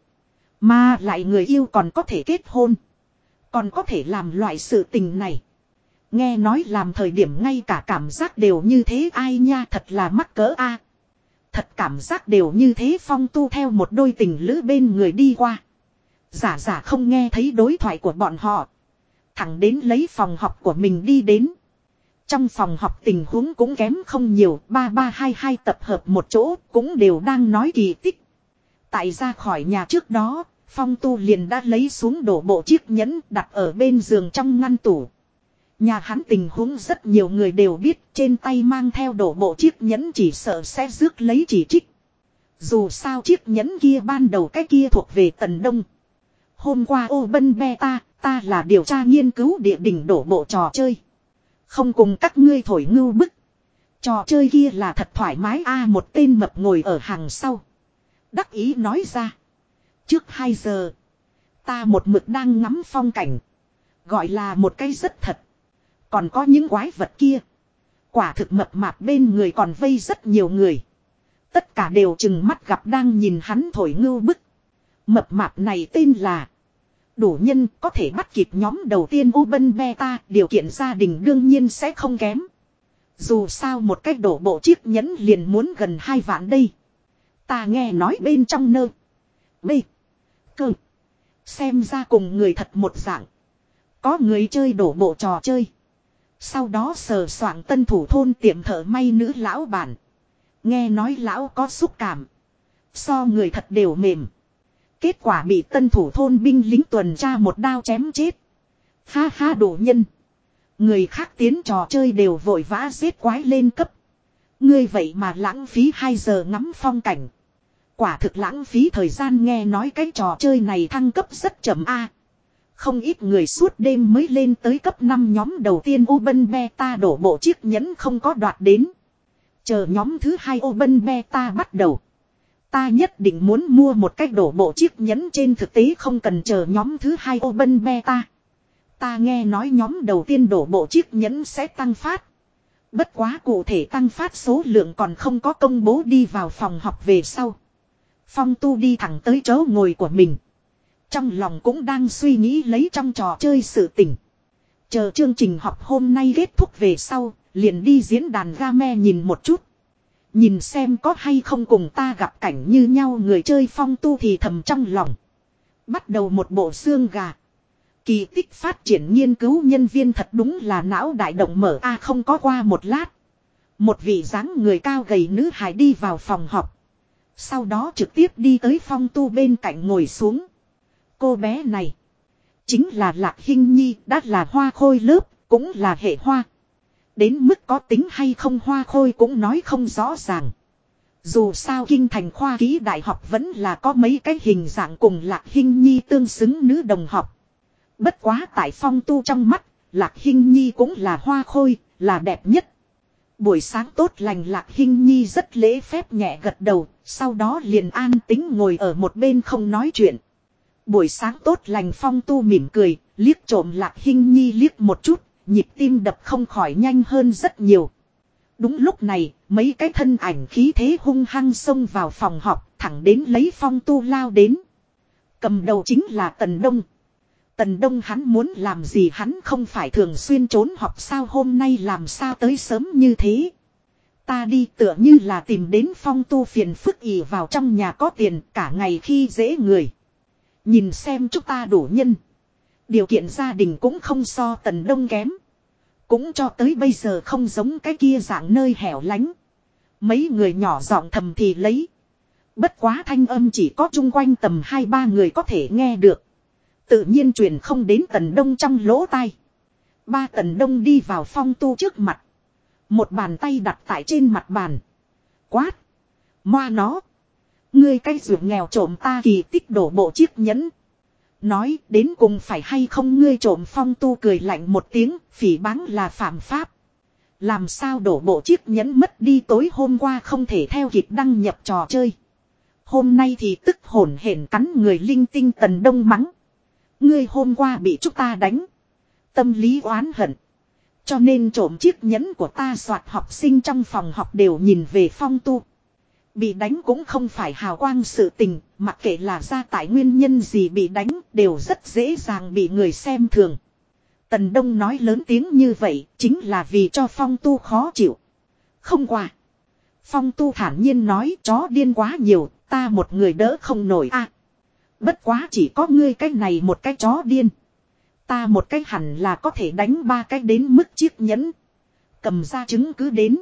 Mà lại người yêu còn có thể kết hôn. Còn có thể làm loại sự tình này. Nghe nói làm thời điểm ngay cả cảm giác đều như thế ai nha thật là mắc cỡ a. Thật cảm giác đều như thế Phong Tu theo một đôi tình lữ bên người đi qua. Giả giả không nghe thấy đối thoại của bọn họ. Thẳng đến lấy phòng học của mình đi đến. Trong phòng học tình huống cũng kém không nhiều. Ba ba hai hai tập hợp một chỗ cũng đều đang nói kỳ tích. Tại ra khỏi nhà trước đó, Phong Tu liền đã lấy xuống đổ bộ chiếc nhẫn đặt ở bên giường trong ngăn tủ. Nhà hắn tình huống rất nhiều người đều biết trên tay mang theo đổ bộ chiếc nhẫn chỉ sợ sẽ rước lấy chỉ trích. Dù sao chiếc nhẫn kia ban đầu cái kia thuộc về Tần Đông. Hôm qua Open Beta, ta là điều tra nghiên cứu địa đỉnh đổ bộ trò chơi. Không cùng các ngươi thổi ngưu bức. Trò chơi kia là thật thoải mái a một tên mập ngồi ở hàng sau. Đắc ý nói ra. Trước hai giờ, ta một mực đang ngắm phong cảnh. Gọi là một cái rất thật. Còn có những quái vật kia. Quả thực mập mạp bên người còn vây rất nhiều người. Tất cả đều chừng mắt gặp đang nhìn hắn thổi ngưu bức. Mập mạp này tên là đủ nhân có thể bắt kịp nhóm đầu tiên Open Beta. Điều kiện gia đình đương nhiên sẽ không kém. Dù sao một cách đổ bộ chiếc nhẫn liền muốn gần hai vạn đây. Ta nghe nói bên trong nơ. Bê. Cơ. Xem ra cùng người thật một dạng. Có người chơi đổ bộ trò chơi. Sau đó sờ soạng tân thủ thôn tiệm thợ may nữ lão bản. Nghe nói lão có xúc cảm. So người thật đều mềm. Kết quả bị tân thủ thôn binh lính tuần tra một đao chém chết. Ha ha đổ nhân. Người khác tiến trò chơi đều vội vã giết quái lên cấp. Ngươi vậy mà lãng phí hai giờ ngắm phong cảnh. Quả thực lãng phí thời gian nghe nói cái trò chơi này thăng cấp rất chậm a. Không ít người suốt đêm mới lên tới cấp năm nhóm đầu tiên Open Beta đổ bộ chiếc nhẫn không có đoạt đến. Chờ nhóm thứ hai Open Beta bắt đầu. Ta nhất định muốn mua một cách đổ bộ chiếc nhẫn trên thực tế không cần chờ nhóm thứ hai Open Beta. Ta nghe nói nhóm đầu tiên đổ bộ chiếc nhẫn sẽ tăng phát. Bất quá cụ thể tăng phát số lượng còn không có công bố đi vào phòng học về sau. Phong Tu đi thẳng tới chỗ ngồi của mình. Trong lòng cũng đang suy nghĩ lấy trong trò chơi sự tình. Chờ chương trình học hôm nay kết thúc về sau, liền đi diễn đàn game nhìn một chút. Nhìn xem có hay không cùng ta gặp cảnh như nhau người chơi Phong Tu thì thầm trong lòng. Bắt đầu một bộ xương gà. Kỳ tích phát triển nghiên cứu nhân viên thật đúng là não đại động mở a không có qua một lát. Một vị dáng người cao gầy nữ hài đi vào phòng học. Sau đó trực tiếp đi tới Phong Tu bên cạnh ngồi xuống. Cô bé này chính là Lạc Hinh Nhi, đã là hoa khôi lớp, cũng là hệ hoa. Đến mức có tính hay không hoa khôi cũng nói không rõ ràng. Dù sao kinh thành khoa ký đại học vẫn là có mấy cái hình dạng cùng Lạc Hinh Nhi tương xứng nữ đồng học. Bất quá tại Phong Tu trong mắt, Lạc Hinh Nhi cũng là hoa khôi, là đẹp nhất. Buổi sáng tốt lành Lạc Hinh Nhi rất lễ phép nhẹ gật đầu, sau đó liền an tính ngồi ở một bên không nói chuyện. Buổi sáng tốt lành Phong Tu mỉm cười, liếc trộm Lạc Hinh Nhi liếc một chút, nhịp tim đập không khỏi nhanh hơn rất nhiều. Đúng lúc này, mấy cái thân ảnh khí thế hung hăng xông vào phòng họp, thẳng đến lấy Phong Tu lao đến. Cầm đầu chính là Tần Đông. Tần Đông hắn muốn làm gì, hắn không phải thường xuyên trốn học sao, hôm nay làm sao tới sớm như thế. Ta đi tựa như là tìm đến Phong Tu phiền phức, ỉ vào trong nhà có tiền cả ngày khi dễ người. Nhìn xem chúng ta đủ nhân. Điều kiện gia đình cũng không so Tần Đông kém. Cũng cho tới bây giờ không giống cái kia dạng nơi hẻo lánh. Mấy người nhỏ giọng thầm thì lấy. Bất quá thanh âm chỉ có chung quanh tầm hai ba người có thể nghe được. Tự nhiên truyền không đến Tần Đông trong lỗ tai. Ba Tần Đông đi vào Phong Tu trước mặt. Một bàn tay đặt tại trên mặt bàn. Quát. Moa nó. Ngươi cái ruột nghèo trộm ta kỳ tích đổ bộ chiếc nhẫn. Nói đến cùng phải hay không ngươi trộm. Phong Tu cười lạnh một tiếng, phỉ báng là phạm pháp. Làm sao đổ bộ chiếc nhẫn mất đi tối hôm qua không thể theo kịp đăng nhập trò chơi. Hôm nay thì tức hổn hển cắn người linh tinh. Tần Đông mắng. Ngươi hôm qua bị chúng ta đánh. Tâm lý oán hận. Cho nên trộm chiếc nhẫn của ta. Soạt học sinh trong phòng học đều nhìn về Phong Tu. Bị đánh cũng không phải hào quang sự tình, mặc kệ là ra tại nguyên nhân gì bị đánh, đều rất dễ dàng bị người xem thường. Tần Đông nói lớn tiếng như vậy, chính là vì cho Phong Tu khó chịu. Không qua. Phong Tu thản nhiên nói, chó điên quá nhiều, ta một người đỡ không nổi a. À, bất quá chỉ có ngươi cái này một cái chó điên. Ta một cái hẳn là có thể đánh ba cái đến mức chiếc nhẫn. Cầm ra chứng cứ đến.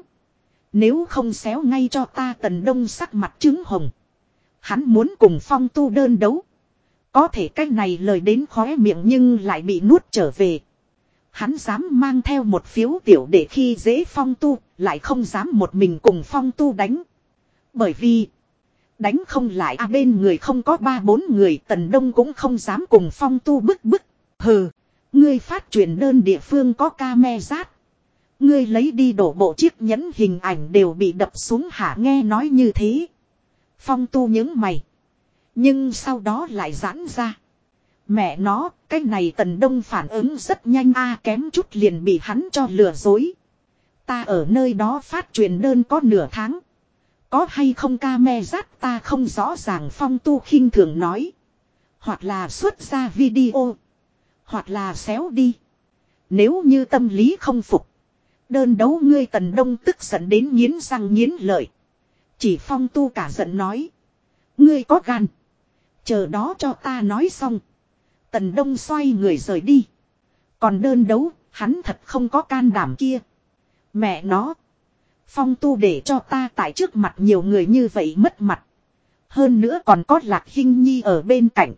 Nếu không xéo ngay cho ta. Tần Đông sắc mặt trứng hồng. Hắn muốn cùng Phong Tu đơn đấu. Có thể cái này lời đến khóe miệng nhưng lại bị nuốt trở về. Hắn dám mang theo một phiếu tiểu để khi dễ Phong Tu, lại không dám một mình cùng Phong Tu đánh. Bởi vì đánh không lại à, bên người không có ba bốn người. Tần Đông cũng không dám cùng Phong Tu bức bức. Hừ, ngươi phát truyền đơn địa phương có camera. Ngươi lấy đi đổ bộ chiếc nhẫn hình ảnh đều bị đập xuống hả. Nghe nói như thế. Phong Tu những mày. Nhưng sau đó lại giãn ra. Mẹ nó, cái này Tần Đông phản ứng rất nhanh a, à, kém chút liền bị hắn cho lừa dối. Ta ở nơi đó phát truyền đơn có nửa tháng. Có hay không camera ta không rõ ràng. Phong Tu khinh thường nói. Hoặc là xuất ra video. Hoặc là xéo đi. Nếu như tâm lý không phục. Đơn đấu ngươi. Tần Đông tức giận đến nghiến răng nghiến lợi. Chỉ Phong Tu cả giận nói. Ngươi có gan. Chờ đó cho ta nói xong. Tần Đông xoay người rời đi. Còn đơn đấu, hắn thật không có can đảm kia. Mẹ nó. Phong Tu để cho ta tại trước mặt nhiều người như vậy mất mặt. Hơn nữa còn có Lạc Hinh Nhi ở bên cạnh.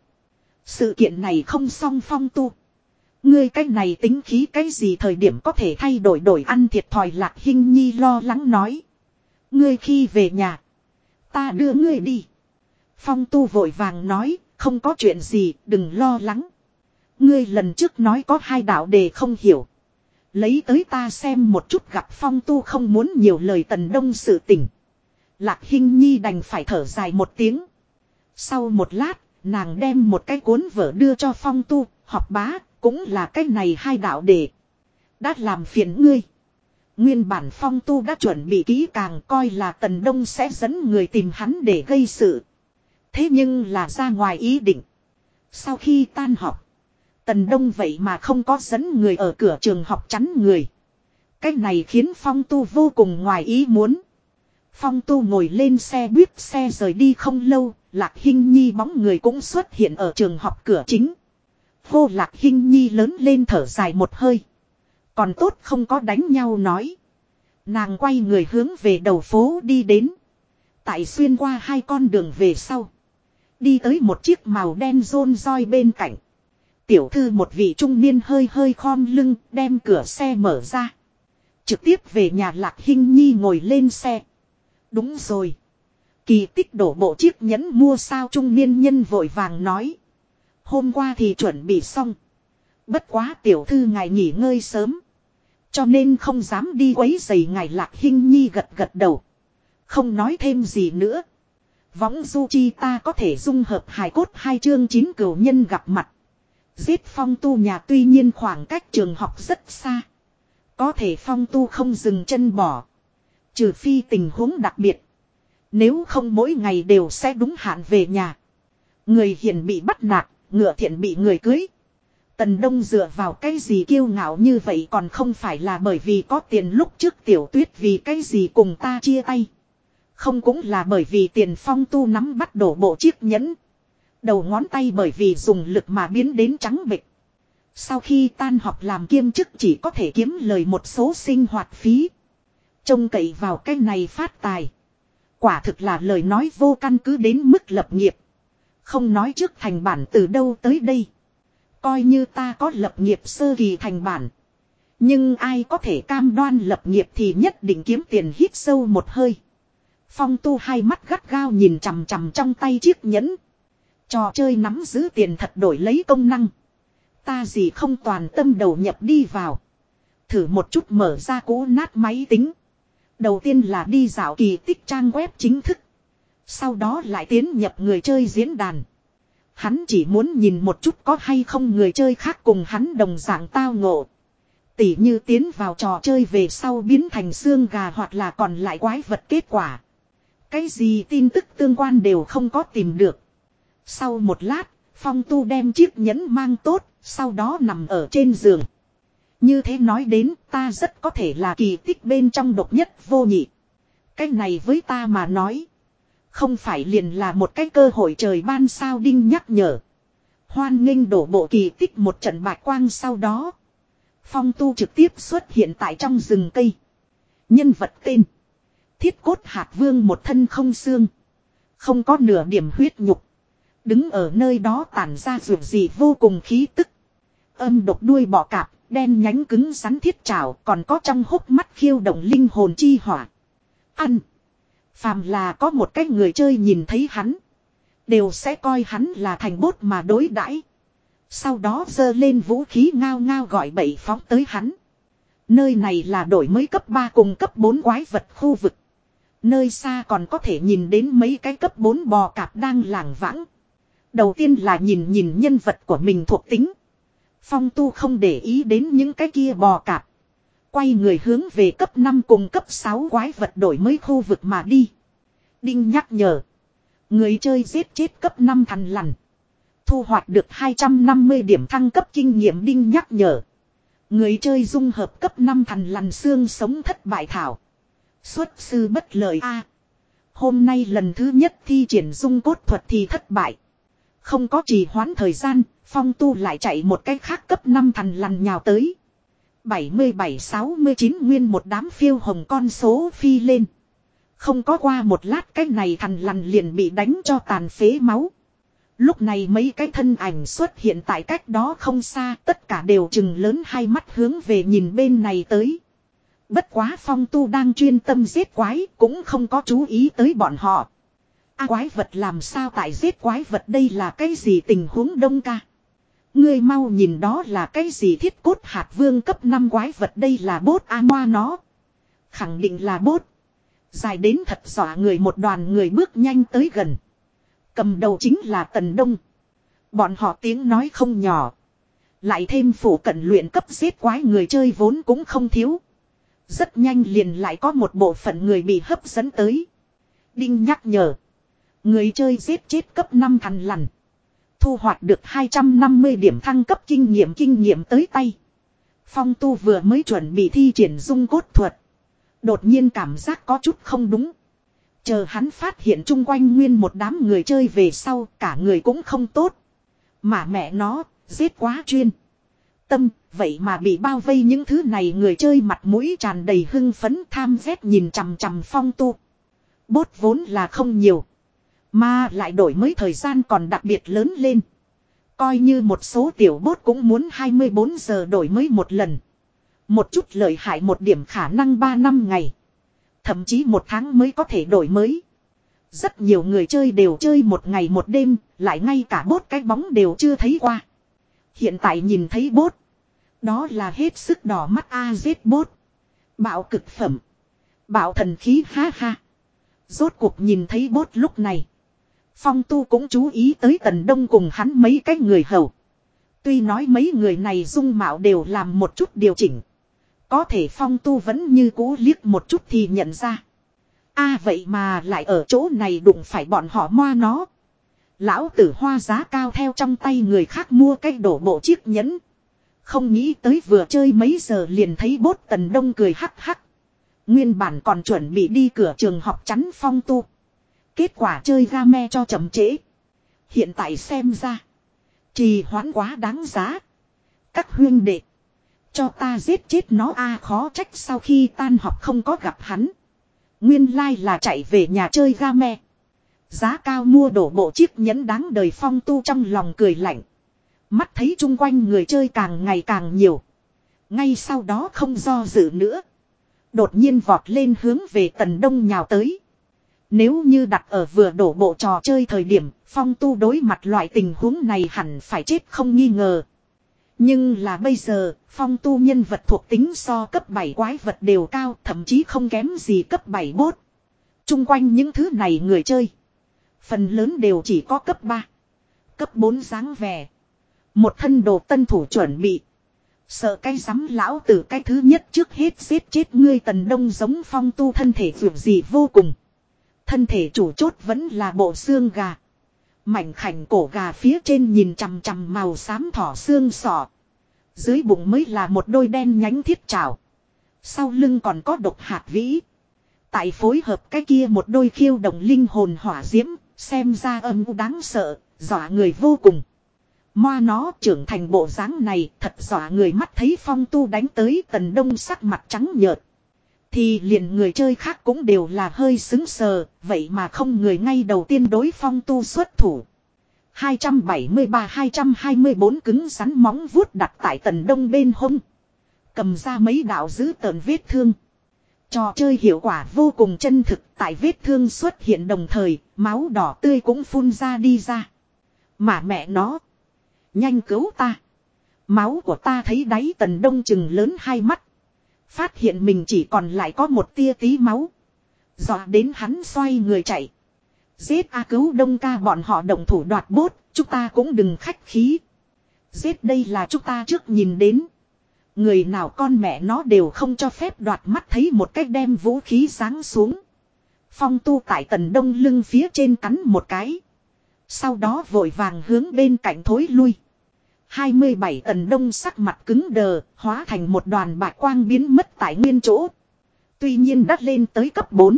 Sự kiện này không xong. Phong Tu. Ngươi cái này tính khí cái gì thời điểm có thể thay đổi đổi ăn thiệt thòi. Lạc Hinh Nhi lo lắng nói. Ngươi khi về nhà. Ta đưa ngươi đi. Phong Tu vội vàng nói. Không có chuyện gì, đừng lo lắng. Ngươi lần trước nói có hai đạo đề không hiểu. Lấy tới ta xem một chút. Gặp Phong Tu không muốn nhiều lời Tần Đông sự tình. Lạc Hinh Nhi đành phải thở dài một tiếng. Sau một lát, nàng đem một cái cuốn vở đưa cho Phong Tu. Học bá, cũng là cái này hai đạo đề. Đã làm phiền ngươi. Nguyên bản Phong Tu đã chuẩn bị kỹ càng, coi là Tần Đông sẽ dẫn người tìm hắn để gây sự. Thế nhưng là ra ngoài ý định. Sau khi tan học, Tần Đông vậy mà không có dẫn người ở cửa trường học chắn người. Cái này khiến Phong Tu vô cùng ngoài ý muốn. Phong Tu ngồi lên xe buýt, xe rời đi không lâu, Lạc Hinh Nhi bóng người cũng xuất hiện ở trường học cửa chính. Vô Lạc Hinh Nhi lớn lên thở dài một hơi. Còn tốt không có đánh nhau nói. Nàng quay người hướng về đầu phố đi đến. Tại xuyên qua hai con đường về sau. Đi tới một chiếc màu đen rôn roi bên cạnh. Tiểu thư một vị trung niên hơi hơi khom lưng đem cửa xe mở ra. Trực tiếp về nhà. Lạc Hinh Nhi ngồi lên xe. Đúng rồi. Kỳ tích đổ bộ chiếc nhẫn mua sao. Trung niên nhân vội vàng nói. Hôm qua thì chuẩn bị xong. Bất quá tiểu thư ngài nghỉ ngơi sớm. Cho nên không dám đi quấy rầy ngài Lạc Hinh Nhi gật gật đầu. Không nói thêm gì nữa. Võng du chi ta có thể dung hợp hài cốt hai chương chín cửu nhân gặp mặt. Giết Phong Tu nhà tuy nhiên khoảng cách trường học rất xa. Có thể Phong Tu không dừng chân bỏ. Trừ phi tình huống đặc biệt. Nếu không mỗi ngày đều sẽ đúng hạn về nhà. Người hiền bị bắt nạt, ngựa thiện bị người cưới. Tần Đông dựa vào cái gì kiêu ngạo như vậy còn không phải là bởi vì có tiền lúc trước Tiểu Tuyết vì cái gì cùng ta chia tay. Không cũng là bởi vì tiền Phong Tu nắm bắt đổ bộ chiếc nhẫn. Đầu ngón tay bởi vì dùng lực mà biến đến trắng bệch. Sau khi tan học làm kiêm chức chỉ có thể kiếm lời một số sinh hoạt phí. Trông cậy vào cái này phát tài. Quả thực là lời nói vô căn cứ đến mức lập nghiệp. Không nói trước thành bản từ đâu tới đây. Coi như ta có lập nghiệp sơ kỳ thành bản. Nhưng ai có thể cam đoan lập nghiệp thì nhất định kiếm tiền hít sâu một hơi. Phong Tu hai mắt gắt gao nhìn chằm chằm trong tay chiếc nhẫn. Trò chơi nắm giữ tiền thật đổi lấy công năng. Ta gì không toàn tâm đầu nhập đi vào. Thử một chút mở ra cũ nát máy tính. Đầu tiên là đi dạo kỳ tích trang web chính thức. Sau đó lại tiến nhập người chơi diễn đàn. Hắn chỉ muốn nhìn một chút có hay không người chơi khác cùng hắn đồng dạng tao ngộ. Tỉ như tiến vào trò chơi về sau biến thành xương gà hoặc là còn lại quái vật kết quả. Cái gì tin tức tương quan đều không có tìm được. Sau một lát, Phong Tu đem chiếc nhẫn mang tốt, sau đó nằm ở trên giường. Như thế nói đến, ta rất có thể là kỳ tích bên trong độc nhất vô nhị. Cái này với ta mà nói, không phải liền là một cái cơ hội trời ban sao đinh nhắc nhở. Hoan nghênh đổ bộ kỳ tích một trận bạch quang sau đó. Phong Tu trực tiếp xuất hiện tại trong rừng cây. Nhân vật tên: Thiết Cốt Hạt Vương, một thân không xương, không có nửa điểm huyết nhục. Đứng ở nơi đó tản ra dường gì vô cùng khí tức. Âm độc đuôi bọ cạp, đen nhánh cứng rắn thiết trảo, còn có trong hốc mắt khiêu động linh hồn chi hỏa. Ăn. Phàm là có một cái người chơi nhìn thấy hắn, đều sẽ coi hắn là thành bốt mà đối đãi. Sau đó giơ lên vũ khí ngao ngao gọi bậy phóng tới hắn. Nơi này là đổi mới cấp ba cùng cấp bốn quái vật khu vực. Nơi xa còn có thể nhìn đến mấy cái cấp bốn bò cạp đang lảng vãng. Đầu tiên là nhìn nhìn nhân vật của mình thuộc tính. Phong Tu không để ý đến những cái kia bò cạp. Quay người hướng về cấp năm cùng cấp sáu quái vật đổi mới khu vực mà đi. Đinh nhắc nhở. Người chơi giết chết cấp năm thằn lằn. Thu hoạch được hai trăm năm mươi điểm thăng cấp kinh nghiệm. Đinh nhắc nhở. Người chơi dung hợp cấp năm thằn lằn xương sống thất bại thảo. Xuất sư bất lợi a. Hôm nay lần thứ nhất thi triển dung cốt thuật thì thất bại. Không có trì hoãn thời gian, Phong Tu lại chạy một cái khác cấp năm thằn lằn nhào tới. bảy mươi bảy sáu mươi chín nguyên một đám phiêu hồng con số phi lên. Không có qua một lát cái này thằn lằn liền bị đánh cho tàn phế máu. Lúc này mấy cái thân ảnh xuất hiện tại cách đó không xa, tất cả đều trừng lớn hai mắt hướng về nhìn bên này tới. Bất quá Phong Tu đang chuyên tâm giết quái, cũng không có chú ý tới bọn họ. A, quái vật làm sao tại giết quái vật, đây là cái gì tình huống Đông ca? Ngươi mau nhìn đó là cái gì? Thiết Cốt Hạt Vương cấp năm quái vật, đây là bốt a moa nó. Khẳng định là bốt. Dài đến thật dọa người, một đoàn người bước nhanh tới gần. Cầm đầu chính là Tần Đông. Bọn họ tiếng nói không nhỏ. Lại thêm phủ cận luyện cấp giết quái người chơi vốn cũng không thiếu. Rất nhanh liền lại có một bộ phận người bị hấp dẫn tới. Đinh nhắc nhở. Người chơi giết chết cấp năm thằn lằn. Thu hoạch được hai trăm năm mươi điểm thăng cấp kinh nghiệm. Kinh nghiệm tới tay. Phong Tu vừa mới chuẩn bị thi triển dung cốt thuật. Đột nhiên cảm giác có chút không đúng. Chờ hắn phát hiện chung quanh nguyên một đám người chơi về sau, cả người cũng không tốt. Mà mẹ nó, giết quá chuyên tâm, vậy mà bị bao vây những thứ này người chơi mặt mũi tràn đầy hưng phấn tham ghét nhìn chằm chằm Phong Tu. Bốt vốn là không nhiều, mà lại đổi mới thời gian còn đặc biệt lớn lên. Coi như một số tiểu bốt cũng muốn hai mươi bốn giờ đổi mới một lần. Một chút lợi hại một điểm khả năng ba năm ngày. Thậm chí một tháng mới có thể đổi mới. Rất nhiều người chơi đều chơi một ngày một đêm, lại ngay cả bốt cái bóng đều chưa thấy qua. Hiện tại nhìn thấy bốt, Đó là hết sức đỏ mắt a giết bốt. Bạo cực phẩm. Bạo thần khí ha ha. Rốt cuộc nhìn thấy bốt lúc này. Phong Tu cũng chú ý tới Tần Đông cùng hắn mấy cái người hầu. Tuy nói mấy người này dung mạo đều làm một chút điều chỉnh. Có thể Phong Tu vẫn như cũ liếc một chút thì nhận ra. A vậy mà lại ở chỗ này đụng phải bọn họ moa nó. Lão tử hoa giá cao theo trong tay người khác mua cách đổ bộ chiếc nhẫn. Không nghĩ tới vừa chơi mấy giờ liền thấy bốt Tần Đông cười hắc hắc. Nguyên bản còn chuẩn bị đi cửa trường học chắn Phong Tu. Kết quả chơi game cho chậm trễ. Hiện tại xem ra. Trì hoãn quá đáng giá. Các huyên đệ. Cho ta giết chết nó a khó trách sau khi tan học không có gặp hắn. Nguyên lai là chạy về nhà chơi game. Giá cao mua đổ bộ chiếc nhẫn đáng đời Phong Tu trong lòng cười lạnh. Mắt thấy chung quanh người chơi càng ngày càng nhiều. Ngay sau đó không do dự nữa. Đột nhiên vọt lên hướng về Tần Đông nhào tới. Nếu như đặt ở vừa đổ bộ trò chơi thời điểm, Phong Tu đối mặt loại tình huống này hẳn phải chết không nghi ngờ. Nhưng là bây giờ, Phong Tu nhân vật thuộc tính so cấp bảy quái vật đều cao, thậm chí không kém gì cấp bảy bốt. Trung quanh những thứ này người chơi. Phần lớn đều chỉ có cấp ba, cấp bốn dáng vẻ. Một thân đồ tân thủ chuẩn bị. Sợ cái rắm lão tử cái thứ nhất trước hết giết chết ngươi. Tần Đông giống Phong Tu thân thể vượt gì vô cùng. Thân thể chủ chốt vẫn là bộ xương gà. Mảnh khảnh cổ gà phía trên nhìn chằm chằm màu xám thỏ xương sọ. Dưới bụng mới là một đôi đen nhánh thiết trảo. Sau lưng còn có độc hạt vĩ. Tại phối hợp cái kia một đôi khiêu động linh hồn hỏa diễm. Xem ra âm u đáng sợ, dọa người vô cùng. Moa nó trưởng thành bộ dáng này thật dọa người mắt thấy Phong Tu đánh tới. Tần Đông sắc mặt trắng nhợt. Thì liền người chơi khác cũng đều là hơi xứng sờ, vậy mà không người ngay đầu tiên đối Phong Tu xuất thủ. hai trăm bảy mươi ba hai trăm hai mươi bốn cứng rắn móng vuốt đặt tại Tần Đông bên hông. Cầm ra mấy đạo giữ tợn vết thương. Trò chơi hiệu quả vô cùng chân thực, tại vết thương xuất hiện đồng thời, máu đỏ tươi cũng phun ra đi ra. Mà mẹ nó, nhanh cứu ta. Máu của ta thấy đáy. Tần Đông chừng lớn hai mắt. Phát hiện mình chỉ còn lại có một tia tí máu. Dọa đến hắn xoay người chạy. Giết a cứu Đông ca bọn họ động thủ đoạt bốt. Chúng ta cũng đừng khách khí. Giết đây là chúng ta trước nhìn đến. Người nào con mẹ nó đều không cho phép đoạt mắt thấy một cách đem vũ khí giáng xuống. Phong Tu tại Tần Đông lưng phía trên cắn một cái. Sau đó vội vàng hướng bên cạnh thối lui. hai mươi bảy Tần Đông sắc mặt cứng đờ, hóa thành một đoàn bạch quang biến mất tại nguyên chỗ. Tuy nhiên đã lên tới cấp bốn.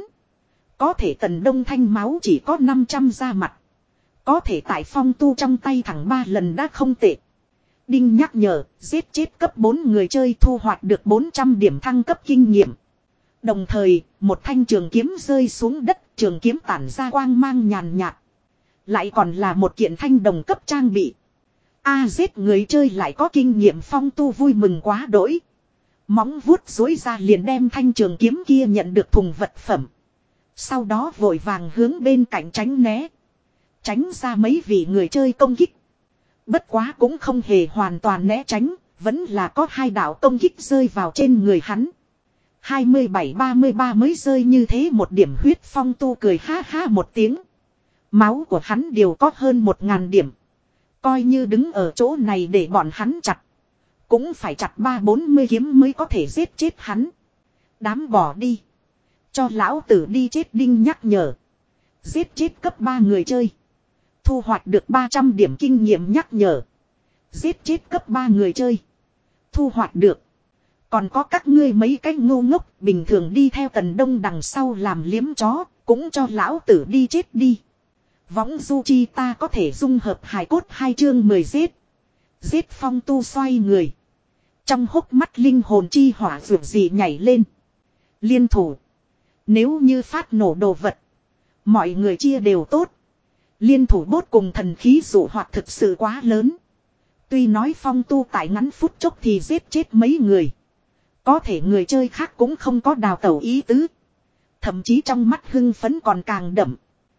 Có thể Tần Đông thanh máu chỉ có năm trăm ra mặt. Có thể tại Phong Tu trong tay thẳng ba lần đã không tệ. Đinh nhắc nhở, giết chết cấp bốn người chơi thu hoạch được bốn trăm điểm thăng cấp kinh nghiệm. Đồng thời, một thanh trường kiếm rơi xuống đất, trường kiếm tản ra quang mang nhàn nhạt. Lại còn là một kiện thanh đồng cấp trang bị. A giết người chơi lại có kinh nghiệm. Phong Tu vui mừng quá đỗi. Móng vuốt dối ra liền đem thanh trường kiếm kia nhận được thùng vật phẩm. Sau đó vội vàng hướng bên cạnh tránh né. Tránh ra mấy vị người chơi công kích. Bất quá cũng không hề hoàn toàn né tránh. Vẫn là có hai đạo công kích rơi vào trên người hắn. hai mươi bảy ba mươi ba mới rơi như thế một điểm huyết. Phong Tu cười ha ha một tiếng. Máu của hắn đều có hơn một ngàn điểm. Coi như đứng ở chỗ này để bọn hắn chặt. Cũng phải chặt ba bốn mươi kiếm mới có thể giết chết hắn. Đám bỏ đi. Cho lão tử đi chết. Đinh nhắc nhở. Giết chết cấp ba người chơi. Thu hoạch được ba trăm điểm kinh nghiệm. Nhắc nhở. Giết chết cấp ba người chơi. Thu hoạch được. Còn có các ngươi mấy cái ngu ngốc. Bình thường đi theo Tần Đông đằng sau làm liếm chó. Cũng cho lão tử đi chết đi. Võng du chi ta có thể dung hợp hài cốt. Hai chương mười giết. Giết Phong Tu xoay người. Trong hốc mắt linh hồn chi hỏa vượt gì nhảy lên. Liên thủ. Nếu như phát nổ đồ vật. Mọi người chia đều tốt. Liên thủ bốt cùng thần khí dụ hoạt thực sự quá lớn. Tuy nói Phong Tu tại ngắn phút chốc thì giết chết mấy người. Có thể người chơi khác cũng không có đào tẩu ý tứ. Thậm chí trong mắt hưng phấn còn càng đậm.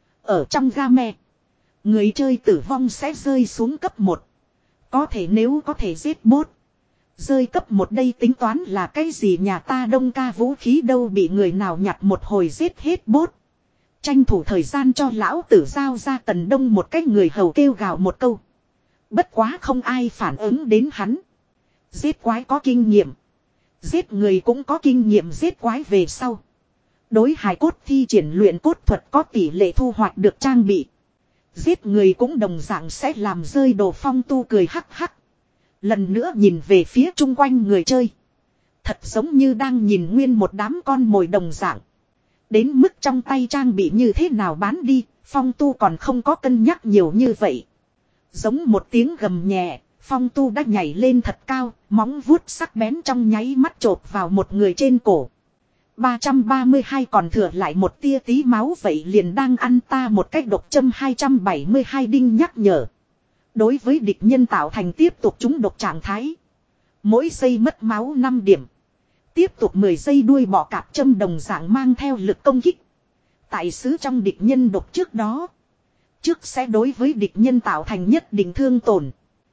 Ở trong game, người chơi tử vong sẽ rơi xuống cấp một. Có thể nếu có thể giết bốt, Rơi cấp một đây tính toán là cái gì, nhà ta Đông ca vũ khí đâu bị người nào nhặt một hồi giết hết bốt. Tranh thủ thời gian cho lão tử giao ra. Tần Đông một cái người hầu kêu gào một câu. Bất quá không ai phản ứng đến hắn. Giết quái có kinh nghiệm. Giết người cũng có kinh nghiệm, giết quái về sau. Đối hài cốt thi triển luyện cốt thuật có tỷ lệ thu hoạch được trang bị. Giết người cũng đồng dạng sẽ làm rơi đồ. Phong Tu cười hắc hắc. Lần nữa nhìn về phía chung quanh người chơi. Thật giống như đang nhìn nguyên một đám con mồi đồng dạng. Đến mức trong tay trang bị như thế nào bán đi, Phong Tu còn không có cân nhắc nhiều như vậy. Giống một tiếng gầm nhẹ, Phong Tu đã nhảy lên thật cao, móng vuốt sắc bén trong nháy mắt chộp vào một người trên cổ. ba trăm ba mươi hai còn thừa lại một tia tí máu, vậy liền đang ăn ta một cách độc châm. Hai trăm bảy mươi hai đinh nhắc nhở. Đối với địch nhân tạo thành tiếp tục trúng độc trạng thái. Mỗi giây mất máu năm điểm. Tiếp tục mười giây đuôi bọ cạp châm đồng dạng mang theo lực công kích. Tại xứ trong địch nhân độc trước đó. Trước sẽ đối với địch nhân tạo thành nhất định thương tổn.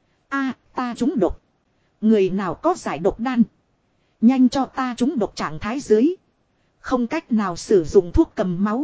A, ta trúng độc. Người nào có giải độc đan. Nhanh cho ta trúng độc trạng thái dưới. Không cách nào sử dụng thuốc cầm máu.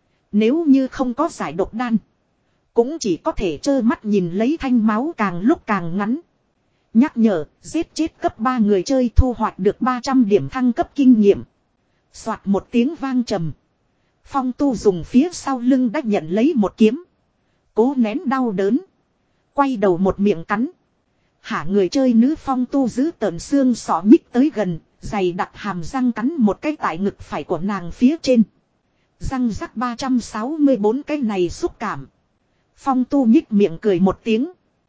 Nếu như không có giải độc đan. Cũng chỉ có thể trơ mắt nhìn lấy thanh máu càng lúc càng ngắn. Nhắc nhở, giết chết cấp ba người chơi thu hoạch được ba trăm điểm thăng cấp kinh nghiệm. Soạt một tiếng vang trầm. Phong Tu dùng phía sau lưng đã nhận lấy một kiếm. Cố nén đau đớn. Quay đầu một miệng cắn. Hả, người chơi nữ Phong Tu giữ tợn xương sọ nhích tới gần. Dày đặc hàm răng cắn một cái tại ngực phải của nàng phía trên. Răng rắc ba trăm sáu mươi bốn cái này xúc cảm. Phong Tu nhích miệng cười một tiếng.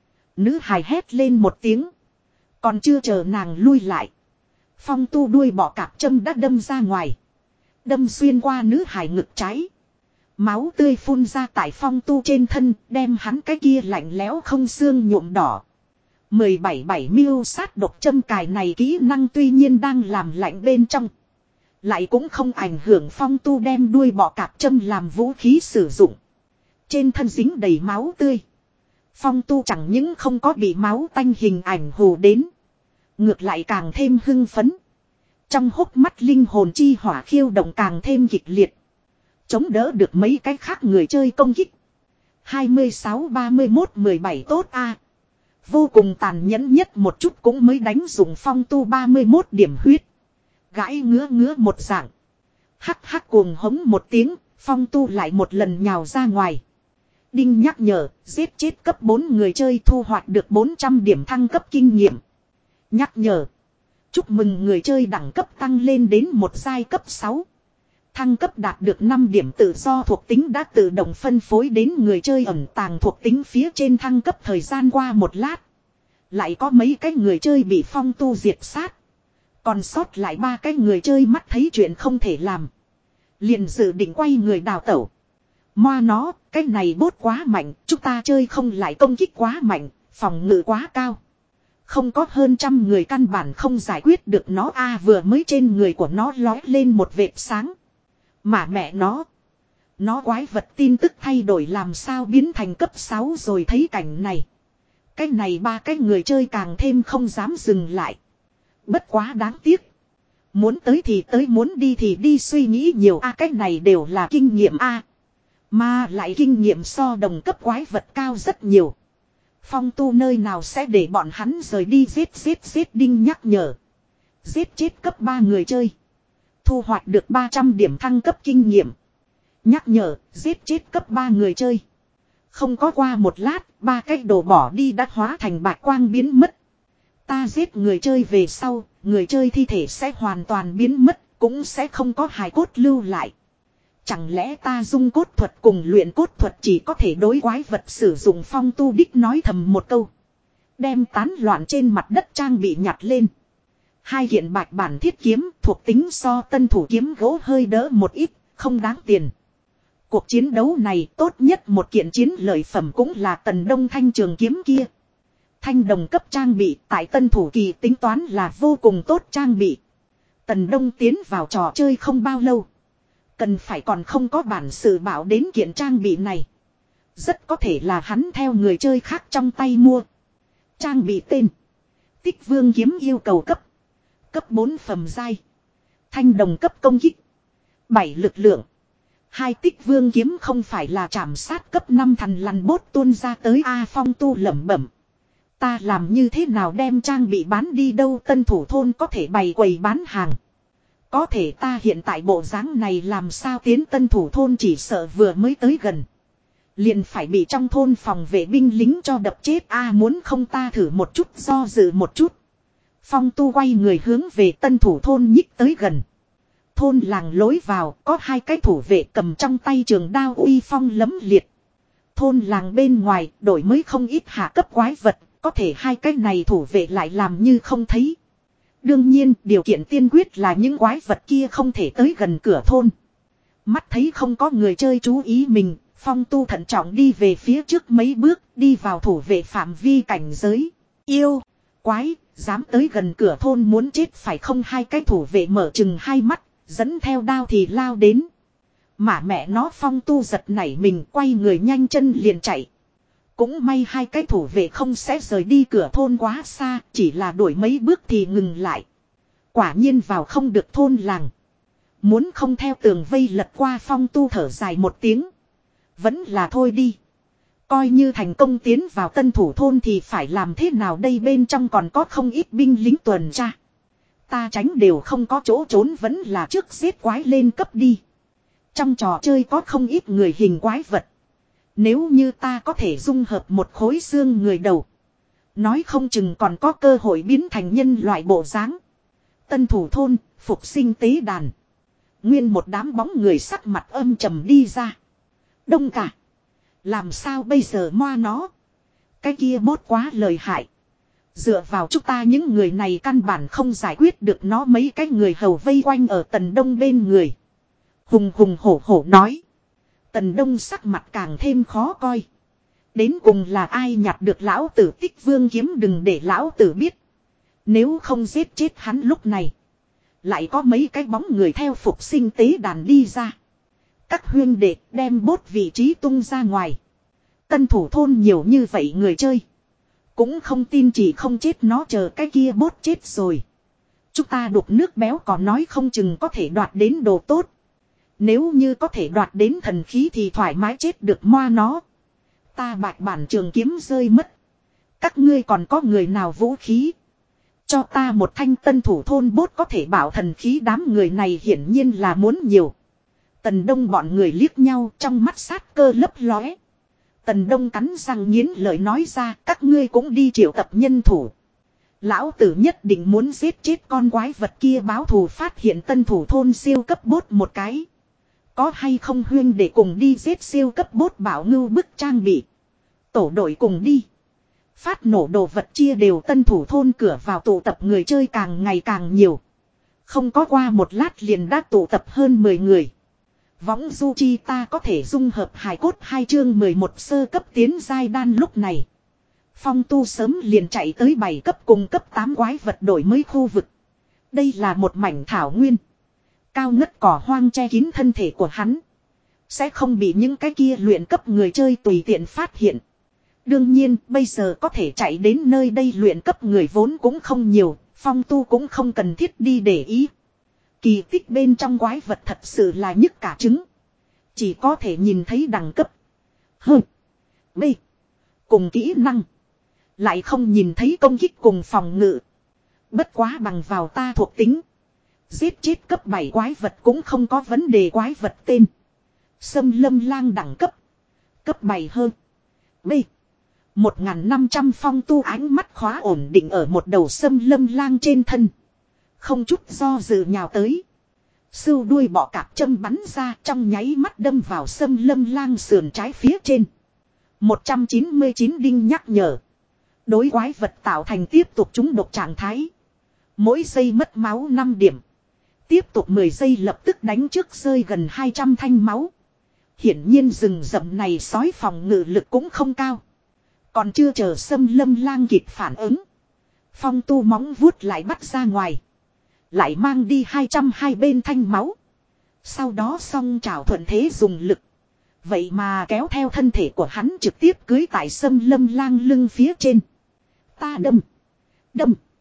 Nữ hài hét lên một tiếng. Còn chưa chờ nàng lui lại. Phong Tu đuôi bọ cạp châm đã đâm ra ngoài. Đâm xuyên qua nữ hài ngực trái. Máu tươi phun ra tại Phong Tu trên thân, đem hắn cái kia lạnh lẽo không xương nhuộm đỏ. mười bảy bảy miêu sát độc châm cài này kỹ năng tuy nhiên đang làm lạnh bên trong. Lại cũng không ảnh hưởng Phong Tu đem đuôi bọ cạp châm làm vũ khí sử dụng. Trên thân dính đầy máu tươi. Phong Tu chẳng những không có bị máu tanh hình ảnh hù đến. Ngược lại càng thêm hưng phấn. Trong hốc mắt linh hồn chi hỏa khiêu động càng thêm kịch liệt. Chống đỡ được mấy cái khác người chơi công kích. hai mươi sáu ba mươi mốt mười bảy tốt a. Vô cùng tàn nhẫn nhất một chút cũng mới đánh dùng Phong Tu ba mươi mốt điểm huyết. Gãi ngứa ngứa một dạng. Hắc hắc cuồng hống một tiếng, Phong Tu lại một lần nhào ra ngoài. Đinh nhắc nhở, giết chết cấp bốn người chơi thu hoạch được bốn trăm điểm thăng cấp kinh nghiệm. Nhắc nhở. Chúc mừng người chơi đẳng cấp tăng lên đến một giai cấp sáu. Thăng cấp đạt được năm điểm tự do thuộc tính đã tự động phân phối đến người chơi ẩn tàng thuộc tính phía trên. Thăng cấp thời gian qua một lát. Lại có mấy cái người chơi bị Phong Tu diệt sát. Còn sót lại ba cái người chơi mắt thấy chuyện không thể làm. Liền dự định quay người đào tẩu. Moa nó, cái này bốt quá mạnh, chúng ta chơi không lại, công kích quá mạnh, phòng ngự quá cao. Không có hơn trăm người căn bản không giải quyết được nó a. À, vừa mới trên người của nó lói lên một vệt sáng. Mà mẹ nó. Nó quái vật tin tức thay đổi làm sao biến thành cấp sáu rồi, thấy cảnh này. Cái này ba cái người chơi càng thêm không dám dừng lại. Bất quá đáng tiếc. Muốn tới thì tới, muốn đi thì đi, suy nghĩ nhiều a. À, cái này đều là kinh nghiệm a. À. Mà lại kinh nghiệm so đồng cấp quái vật cao rất nhiều. Phong Tu nơi nào sẽ để bọn hắn rời đi. Giết giết giết đinh nhắc nhở. Giết chết cấp ba người chơi. Thu hoạch được ba trăm điểm thăng cấp kinh nghiệm. Nhắc nhở, giết chết cấp ba người chơi. Không có qua một lát, ba cái đồ bỏ đi đã hóa thành bạch quang biến mất. Ta giết người chơi về sau, người chơi thi thể sẽ hoàn toàn biến mất, cũng sẽ không có hài cốt lưu lại. Chẳng lẽ ta dung cốt thuật cùng luyện cốt thuật chỉ có thể đối quái vật sử dụng? Phong Tu đích nói thầm một câu. Đem tán loạn trên mặt đất trang bị nhặt lên. Hai kiện bạch bản thiết kiếm thuộc tính so tân thủ kiếm gỗ hơi đỡ một ít, không đáng tiền. Cuộc chiến đấu này tốt nhất một kiện chiến lợi phẩm cũng là Tần Đông thanh trường kiếm kia. Thanh đồng cấp trang bị tại tân thủ kỳ tính toán là vô cùng tốt trang bị. Tần Đông tiến vào trò chơi không bao lâu. Cần phải còn không có bản sự bảo đến kiện trang bị này. Rất có thể là hắn theo người chơi khác trong tay mua. Trang bị tên. Tích vương kiếm yêu cầu cấp. Cấp bốn phẩm giai. Thanh đồng cấp công kích. bảy lực lượng. Hai tích vương kiếm không phải là trảm sát cấp năm thằn lằn bốt tuôn ra tới A Phong tu lẩm bẩm. Ta làm như thế nào đem trang bị bán đi đâu, Tân Thủ thôn có thể bày quầy bán hàng. Có thể ta hiện tại bộ dáng này làm sao tiến Tân Thủ thôn, chỉ sợ vừa mới tới gần. Liền phải bị trong thôn phòng vệ binh lính cho đập chết a muốn không ta thử một chút, do dự một chút. Phong tu quay người hướng về Tân Thủ thôn nhích tới gần. Thôn làng lối vào có hai cái thủ vệ cầm trong tay trường đao uy phong lấm liệt. Thôn làng bên ngoài đổi mới không ít hạ cấp quái vật, có thể hai cái này thủ vệ lại làm như không thấy. Đương nhiên điều kiện tiên quyết là những quái vật kia không thể tới gần cửa thôn. Mắt thấy không có người chơi chú ý mình, Phong tu thận trọng đi về phía trước mấy bước, đi vào thủ vệ phạm vi cảnh giới. Yêu, quái, dám tới gần cửa thôn muốn chết phải không, hai cái thủ vệ mở chừng hai mắt, dẫn theo đao thì lao đến. Mà mẹ nó, Phong tu giật nảy mình, quay người nhanh chân liền chạy. Cũng may hai cái thủ vệ không sẽ rời đi cửa thôn quá xa, chỉ là đuổi mấy bước thì ngừng lại. Quả nhiên vào không được thôn làng. Muốn không theo tường vây lật qua, Phong tu thở dài một tiếng. Vẫn là thôi đi. Coi như thành công tiến vào Tân Thủ thôn thì phải làm thế nào đây, bên trong còn có không ít binh lính tuần tra. Ta tránh đều không có chỗ trốn, vẫn là trước giết quái lên cấp đi. Trong trò chơi có không ít người hình quái vật. Nếu như ta có thể dung hợp một khối xương người đầu, nói không chừng còn có cơ hội biến thành nhân loại bộ dáng. Tân Thủ thôn, phục sinh tế đàn. Nguyên một đám bóng người sắc mặt âm trầm đi ra. Đông cả. Làm sao bây giờ moa nó. Cái kia bốt quá lợi hại. Dựa vào chúng ta những người này căn bản không giải quyết được nó. Mấy cái người hầu vây quanh ở Tần Đông bên người. Hùng hùng hổ hổ nói. Tần Đông sắc mặt càng thêm khó coi. Đến cùng là ai nhặt được lão tử Tích vương kiếm, đừng để lão tử biết. Nếu không giết chết hắn lúc này. Lại có mấy cái bóng người theo phục sinh tế đàn đi ra. Các huyên đệ đem bốt vị trí tung ra ngoài. Tân Thủ thôn nhiều như vậy người chơi. Cũng không tin chỉ không chết nó chờ cái kia bốt chết rồi. Chúng ta đục nước béo còn nói không chừng có thể đoạt đến đồ tốt. Nếu như có thể đoạt đến thần khí thì thoải mái chết được moa nó. Ta bạch bản trường kiếm rơi mất. Các ngươi còn có người nào vũ khí? Cho ta một thanh Tân Thủ thôn bốt có thể bảo thần khí, đám người này hiển nhiên là muốn nhiều. Tần Đông bọn người liếc nhau, trong mắt sát cơ lấp lóe. Tần Đông cắn răng nghiến lợi nói ra, các ngươi cũng đi triệu tập nhân thủ. Lão tử nhất định muốn giết chết con quái vật kia báo thù. Phát hiện Tân Thủ thôn siêu cấp bốt một cái. Có hay không huyên để cùng đi giết siêu cấp bốt bảo ngưu bức trang bị. Tổ đội cùng đi. Phát nổ đồ vật chia đều. Tân Thủ thôn cửa vào tụ tập người chơi càng ngày càng nhiều. Không có qua một lát liền đã tụ tập hơn mười người. Võng du chi ta có thể dung hợp hài cốt hai chương mười một sơ cấp tiến giai đan. Lúc này Phong tu sớm liền chạy tới bảy cấp cùng cấp tám quái vật đổi mới khu vực. Đây là một mảnh thảo nguyên. Cao ngất cỏ hoang che kín thân thể của hắn. Sẽ không bị những cái kia luyện cấp người chơi tùy tiện phát hiện. Đương nhiên bây giờ có thể chạy đến nơi đây luyện cấp người vốn cũng không nhiều. Phong tu cũng không cần thiết đi để ý. Kỳ tích bên trong quái vật thật sự là nhức cả trứng. Chỉ có thể nhìn thấy đẳng cấp H B cùng kỹ năng. Lại không nhìn thấy công kích cùng phòng ngự. Bất quá bằng vào ta thuộc tính. Giết chết cấp bảy quái vật cũng không có vấn đề. Quái vật tên Sâm Lâm Lang đẳng cấp cấp bảy hơn B một nghìn năm trăm. Phong tu ánh mắt khóa ổn định ở một đầu Sâm Lâm Lang trên thân. Không chút do dự nhào tới. Sưu đuôi bọ cạp châm bắn ra, trong nháy mắt đâm vào Sâm Lâm Lang sườn trái phía trên. một trăm chín mươi chín đinh nhắc nhở. Đối quái vật tạo thành tiếp tục trúng độc trạng thái. Mỗi giây mất máu năm điểm. Tiếp tục mười giây lập tức đánh trước rơi gần hai trăm thanh máu. Hiển nhiên rừng rậm này sói phòng ngự lực cũng không cao. Còn chưa chờ Sâm Lâm Lang kịp phản ứng. Phong tu móng vuốt lại bắt ra ngoài. Lại mang đi hai trăm hai bên thanh máu. Sau đó song trảo thuận thế dùng lực. Vậy mà kéo theo thân thể của hắn trực tiếp cưới tại Sâm Lâm Lang lưng phía trên. Ta đâm. Đâm.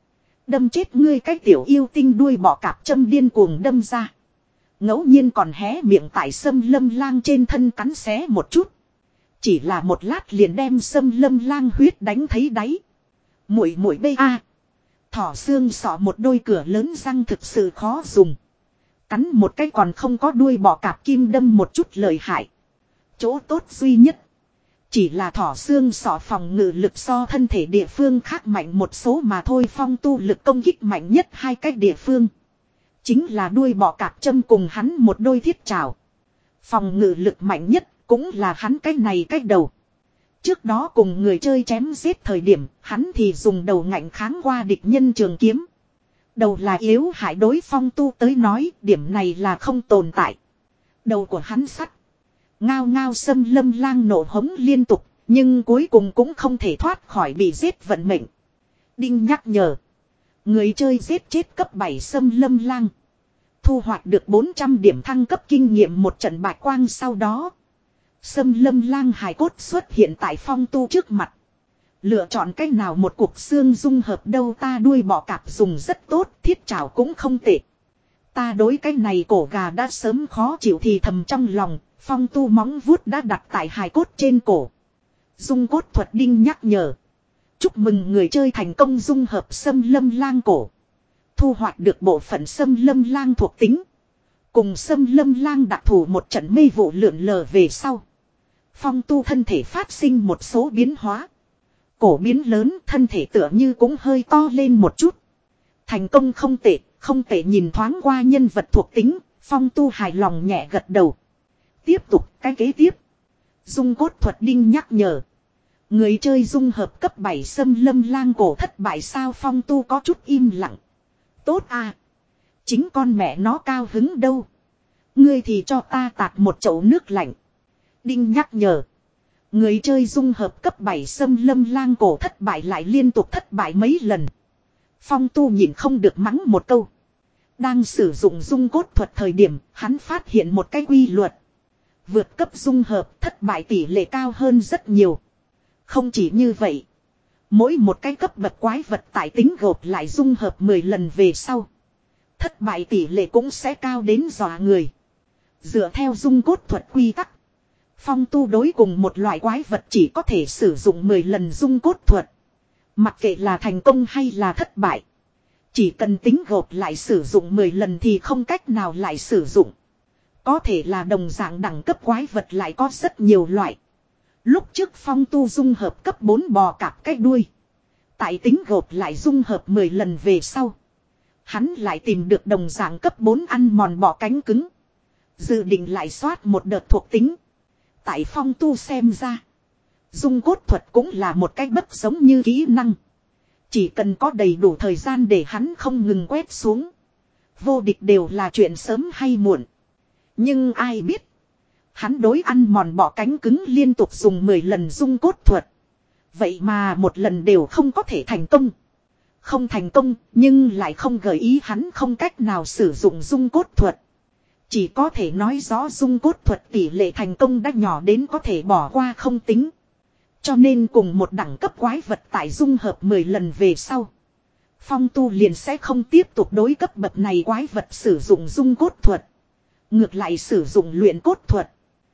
Đâm chết ngươi cái tiểu yêu tinh đuôi bọ cạp châm điên cuồng đâm ra. Ngẫu nhiên còn hé miệng tại Sâm Lâm Lang trên thân cắn xé một chút. Chỉ là một lát liền đem Sâm Lâm Lang huyết đánh thấy đáy. Muội muội bê a. Thỏ xương sọ một đôi cửa lớn răng thực sự khó dùng. Cắn một cái còn không có đuôi bọ cạp kim đâm một chút lợi hại. Chỗ tốt duy nhất. Chỉ là thỏ xương sọ phòng ngự lực so thân thể địa phương khác mạnh một số mà thôi. Phong tu lực công kích mạnh nhất hai cái địa phương. Chính là đuôi bọ cạp châm cùng hắn một đôi thiết trảo. Phòng ngự lực mạnh nhất cũng là hắn cái này cái đầu. Trước đó cùng người chơi chém giết thời điểm, hắn thì dùng đầu ngạnh kháng qua địch nhân trường kiếm. Đầu là yếu hại đối phong tu tới nói, điểm này là không tồn tại. Đầu của hắn sắt. Ngao ngao Sâm Lâm Lang nổ hống liên tục, nhưng cuối cùng cũng không thể thoát khỏi bị giết vận mệnh. Đinh nhắc nhở. Người chơi giết chết cấp bảy Sâm Lâm Lang. Thu hoạch được bốn trăm điểm thăng cấp kinh nghiệm một trận bạch quang sau đó. Sâm Lâm Lang hài cốt xuất hiện tại phong tu trước mặt. Lựa chọn cách nào một cuộc xương dung hợp đâu, ta đuôi bọ cạp dùng rất tốt, thiết trảo cũng không tệ. Ta đối cái này cổ gà đã sớm khó chịu thì thầm trong lòng, phong tu móng vuốt đã đặt tại hài cốt trên cổ. Dung cốt thuật đinh nhắc nhở. Chúc mừng người chơi thành công dung hợp Sâm Lâm Lang cổ. Thu hoạch được bộ phận Sâm Lâm Lang thuộc tính. Cùng Sâm Lâm Lang đặc thù một trận mê vụ lượn lờ về sau. Phong tu thân thể phát sinh một số biến hóa. Cổ biến lớn, thân thể tựa như cũng hơi to lên một chút. Thành công không tệ, không tệ, nhìn thoáng qua nhân vật thuộc tính, phong tu hài lòng nhẹ gật đầu. Tiếp tục, cái kế tiếp. Dung cốt thuật đinh nhắc nhở. Người chơi dung hợp cấp bảy Sâm Lâm Lang cổ thất bại sao, phong tu có chút im lặng. Tốt à. Chính con mẹ nó cao hứng đâu. Ngươi thì cho ta tạt một chậu nước lạnh. Đinh nhắc nhở. Người chơi dung hợp cấp bảy Sâm Lâm Lang cổ thất bại lại liên tục thất bại mấy lần. Phong tu nhìn không được mắng một câu. Đang sử dụng dung cốt thuật thời điểm, hắn phát hiện một cái quy luật. Vượt cấp dung hợp thất bại tỷ lệ cao hơn rất nhiều. Không chỉ như vậy. Mỗi một cái cấp bậc quái vật tại tính gộp lại dung hợp mười lần về sau. Thất bại tỷ lệ cũng sẽ cao đến dọa người. Dựa theo dung cốt thuật quy tắc. Phong tu đối cùng một loại quái vật chỉ có thể sử dụng mười lần dung cốt thuật. Mặc kệ là thành công hay là thất bại. Chỉ cần tính gộp lại sử dụng mười lần thì không cách nào lại sử dụng. Có thể là đồng dạng đẳng cấp quái vật lại có rất nhiều loại. Lúc trước phong tu dung hợp cấp bốn bò cạp cái đuôi. Tại tính gộp lại dung hợp mười lần về sau. Hắn lại tìm được đồng dạng cấp bốn ăn mòn bò cánh cứng. Dự định lại soát một đợt thuộc tính. Tại phong tu xem ra. Dung cốt thuật cũng là một cái bất giống như kỹ năng. Chỉ cần có đầy đủ thời gian để hắn không ngừng quét xuống. Vô địch đều là chuyện sớm hay muộn. Nhưng ai biết. Hắn đối ăn mòn bọ cánh cứng liên tục dùng mười lần dung cốt thuật. Vậy mà một lần đều không có thể thành công. Không thành công nhưng lại không gợi ý hắn không cách nào sử dụng dung cốt thuật. Chỉ có thể nói rõ dung cốt thuật tỷ lệ thành công đã nhỏ đến có thể bỏ qua không tính. Cho nên cùng một đẳng cấp quái vật tại dung hợp mười lần về sau. Phong tu liền sẽ không tiếp tục đối cấp bậc này quái vật sử dụng dung cốt thuật. Ngược lại sử dụng luyện cốt thuật.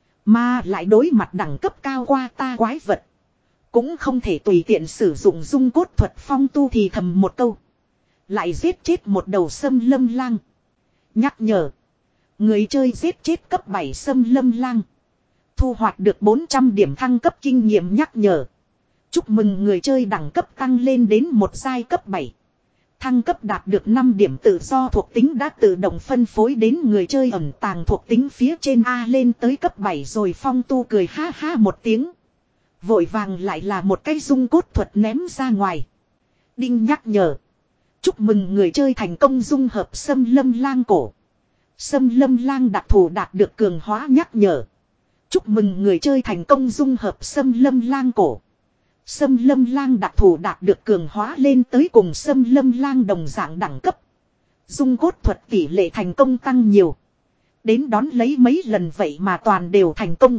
Mà lại đối mặt đẳng cấp cao qua ta quái vật. Cũng không thể tùy tiện sử dụng dung cốt thuật. Phong tu thì thầm một câu. Lại giết chết một đầu Sâm Lâm Lang. Nhắc nhở. Người chơi giết chết cấp bảy Sâm Lâm Lang. Thu hoạch được bốn trăm điểm thăng cấp kinh nghiệm nhắc nhở. Chúc mừng người chơi đẳng cấp tăng lên đến một giai cấp bảy. Thăng cấp đạt được năm điểm tự do thuộc tính đã tự động phân phối đến người chơi ẩn tàng thuộc tính phía trên A lên tới cấp bảy rồi. Phong tu cười ha ha một tiếng. Vội vàng lại là một cái dung cốt thuật ném ra ngoài. Đinh nhắc nhở. Chúc mừng người chơi thành công dung hợp Sâm Lâm Lang cổ. Sâm Lâm Lang đặc thù đạt được cường hóa nhắc nhở. Chúc mừng người chơi thành công dung hợp Sâm Lâm Lang cổ. Sâm Lâm Lang đặc thù đạt được cường hóa lên tới cùng Sâm Lâm Lang đồng dạng đẳng cấp. Dung cốt thuật tỷ lệ thành công tăng nhiều. Đến đón lấy mấy lần vậy mà toàn đều thành công.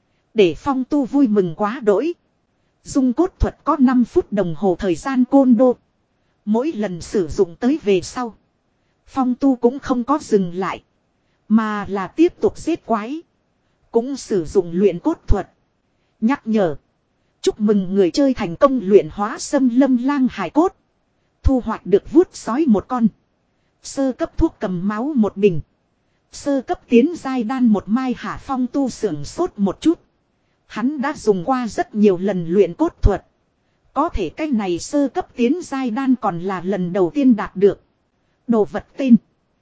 Để phong tu vui mừng quá đỗi. Dung cốt thuật có năm phút đồng hồ thời gian côn đô. Mỗi lần sử dụng tới về sau. Phong tu cũng không có dừng lại. Mà là tiếp tục giết quái. Cũng sử dụng luyện cốt thuật. Nhắc nhở. Chúc mừng người chơi thành công luyện hóa xâm lâm lang hài cốt. Thu hoạch được vuốt sói một con. Sơ cấp thuốc cầm máu một bình. Sơ cấp tiến giai đan một mai. Hạ Phong tu sưởng sốt một chút. Hắn đã dùng qua rất nhiều lần luyện cốt thuật. Có thể cái này sơ cấp tiến giai đan còn là lần đầu tiên đạt được. Đồ vật tên.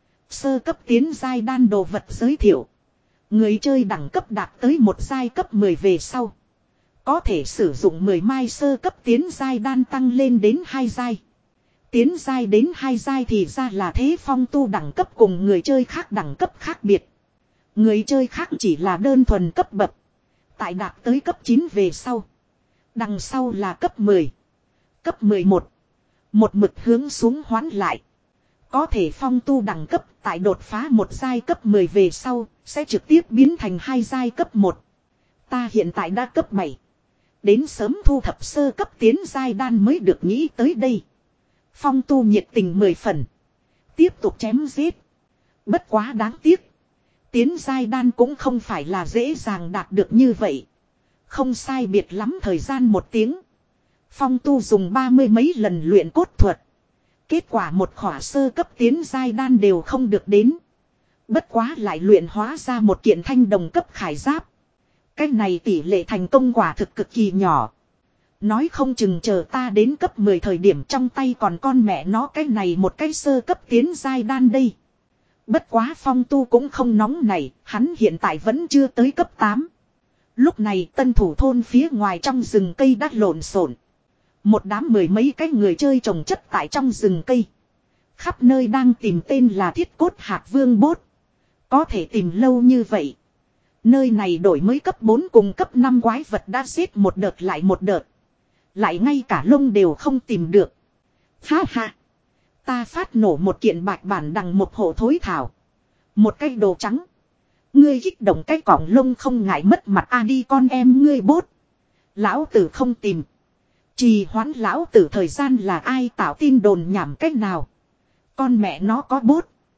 Sơ cấp tiến giai đan đồ vật giới thiệu. Người chơi đẳng cấp đạt tới một giai cấp mười về sau. Có thể sử dụng mười mai sơ cấp tiến giai đan tăng lên đến hai giai. Tiến giai đến hai giai thì ra là thế. Phong tu đẳng cấp cùng người chơi khác đẳng cấp khác biệt. Người chơi khác chỉ là đơn thuần cấp bậc. Tại đạt tới cấp chín về sau. Đằng sau là cấp mười. Cấp mười một. Một mực hướng xuống hoán lại. Có thể phong tu đẳng cấp tại đột phá một giai cấp mười về sau. Sẽ trực tiếp biến thành hai giai cấp một. Ta hiện tại đã cấp bảy. Đến sớm thu thập sơ cấp tiến giai đan mới được nghĩ tới đây. Phong tu nhiệt tình mười phần. Tiếp tục chém giết. Bất quá đáng tiếc. Tiến giai đan cũng không phải là dễ dàng đạt được như vậy. Không sai biệt lắm thời gian một tiếng. Phong tu dùng ba mươi mấy lần luyện cốt thuật. Kết quả một khỏa sơ cấp tiến giai đan đều không được đến. Bất quá lại luyện hóa ra một kiện thanh đồng cấp khải giáp. Cái này tỷ lệ thành công quả thực cực kỳ nhỏ. Nói không chừng chờ ta đến cấp mười thời điểm trong tay còn con mẹ nó cái này một cái sơ cấp tiến giai đan đây. Bất quá phong tu cũng không nóng này, hắn hiện tại vẫn chưa tới cấp tám. Lúc này tân thủ thôn phía ngoài trong rừng cây đã lộn xộn. Một đám mười mấy cái người chơi trồng chất tại trong rừng cây. Khắp nơi đang tìm tên là thiết cốt hạt vương bốt. Có thể tìm lâu như vậy. Nơi này đổi mới cấp bốn cùng cấp năm quái vật đã giết một đợt lại một đợt. Lại ngay cả lông đều không tìm được. Ha ha. Ta phát nổ một kiện bạch bản đằng một hộ thối thảo. Một cái đồ trắng. Ngươi kích động cái cọng lông không ngại mất mặt a đi con em ngươi bốt. Lão tử không tìm. Trì hoãn lão tử thời gian là ai tạo tin đồn nhảm cách nào. Con mẹ nó có bốt.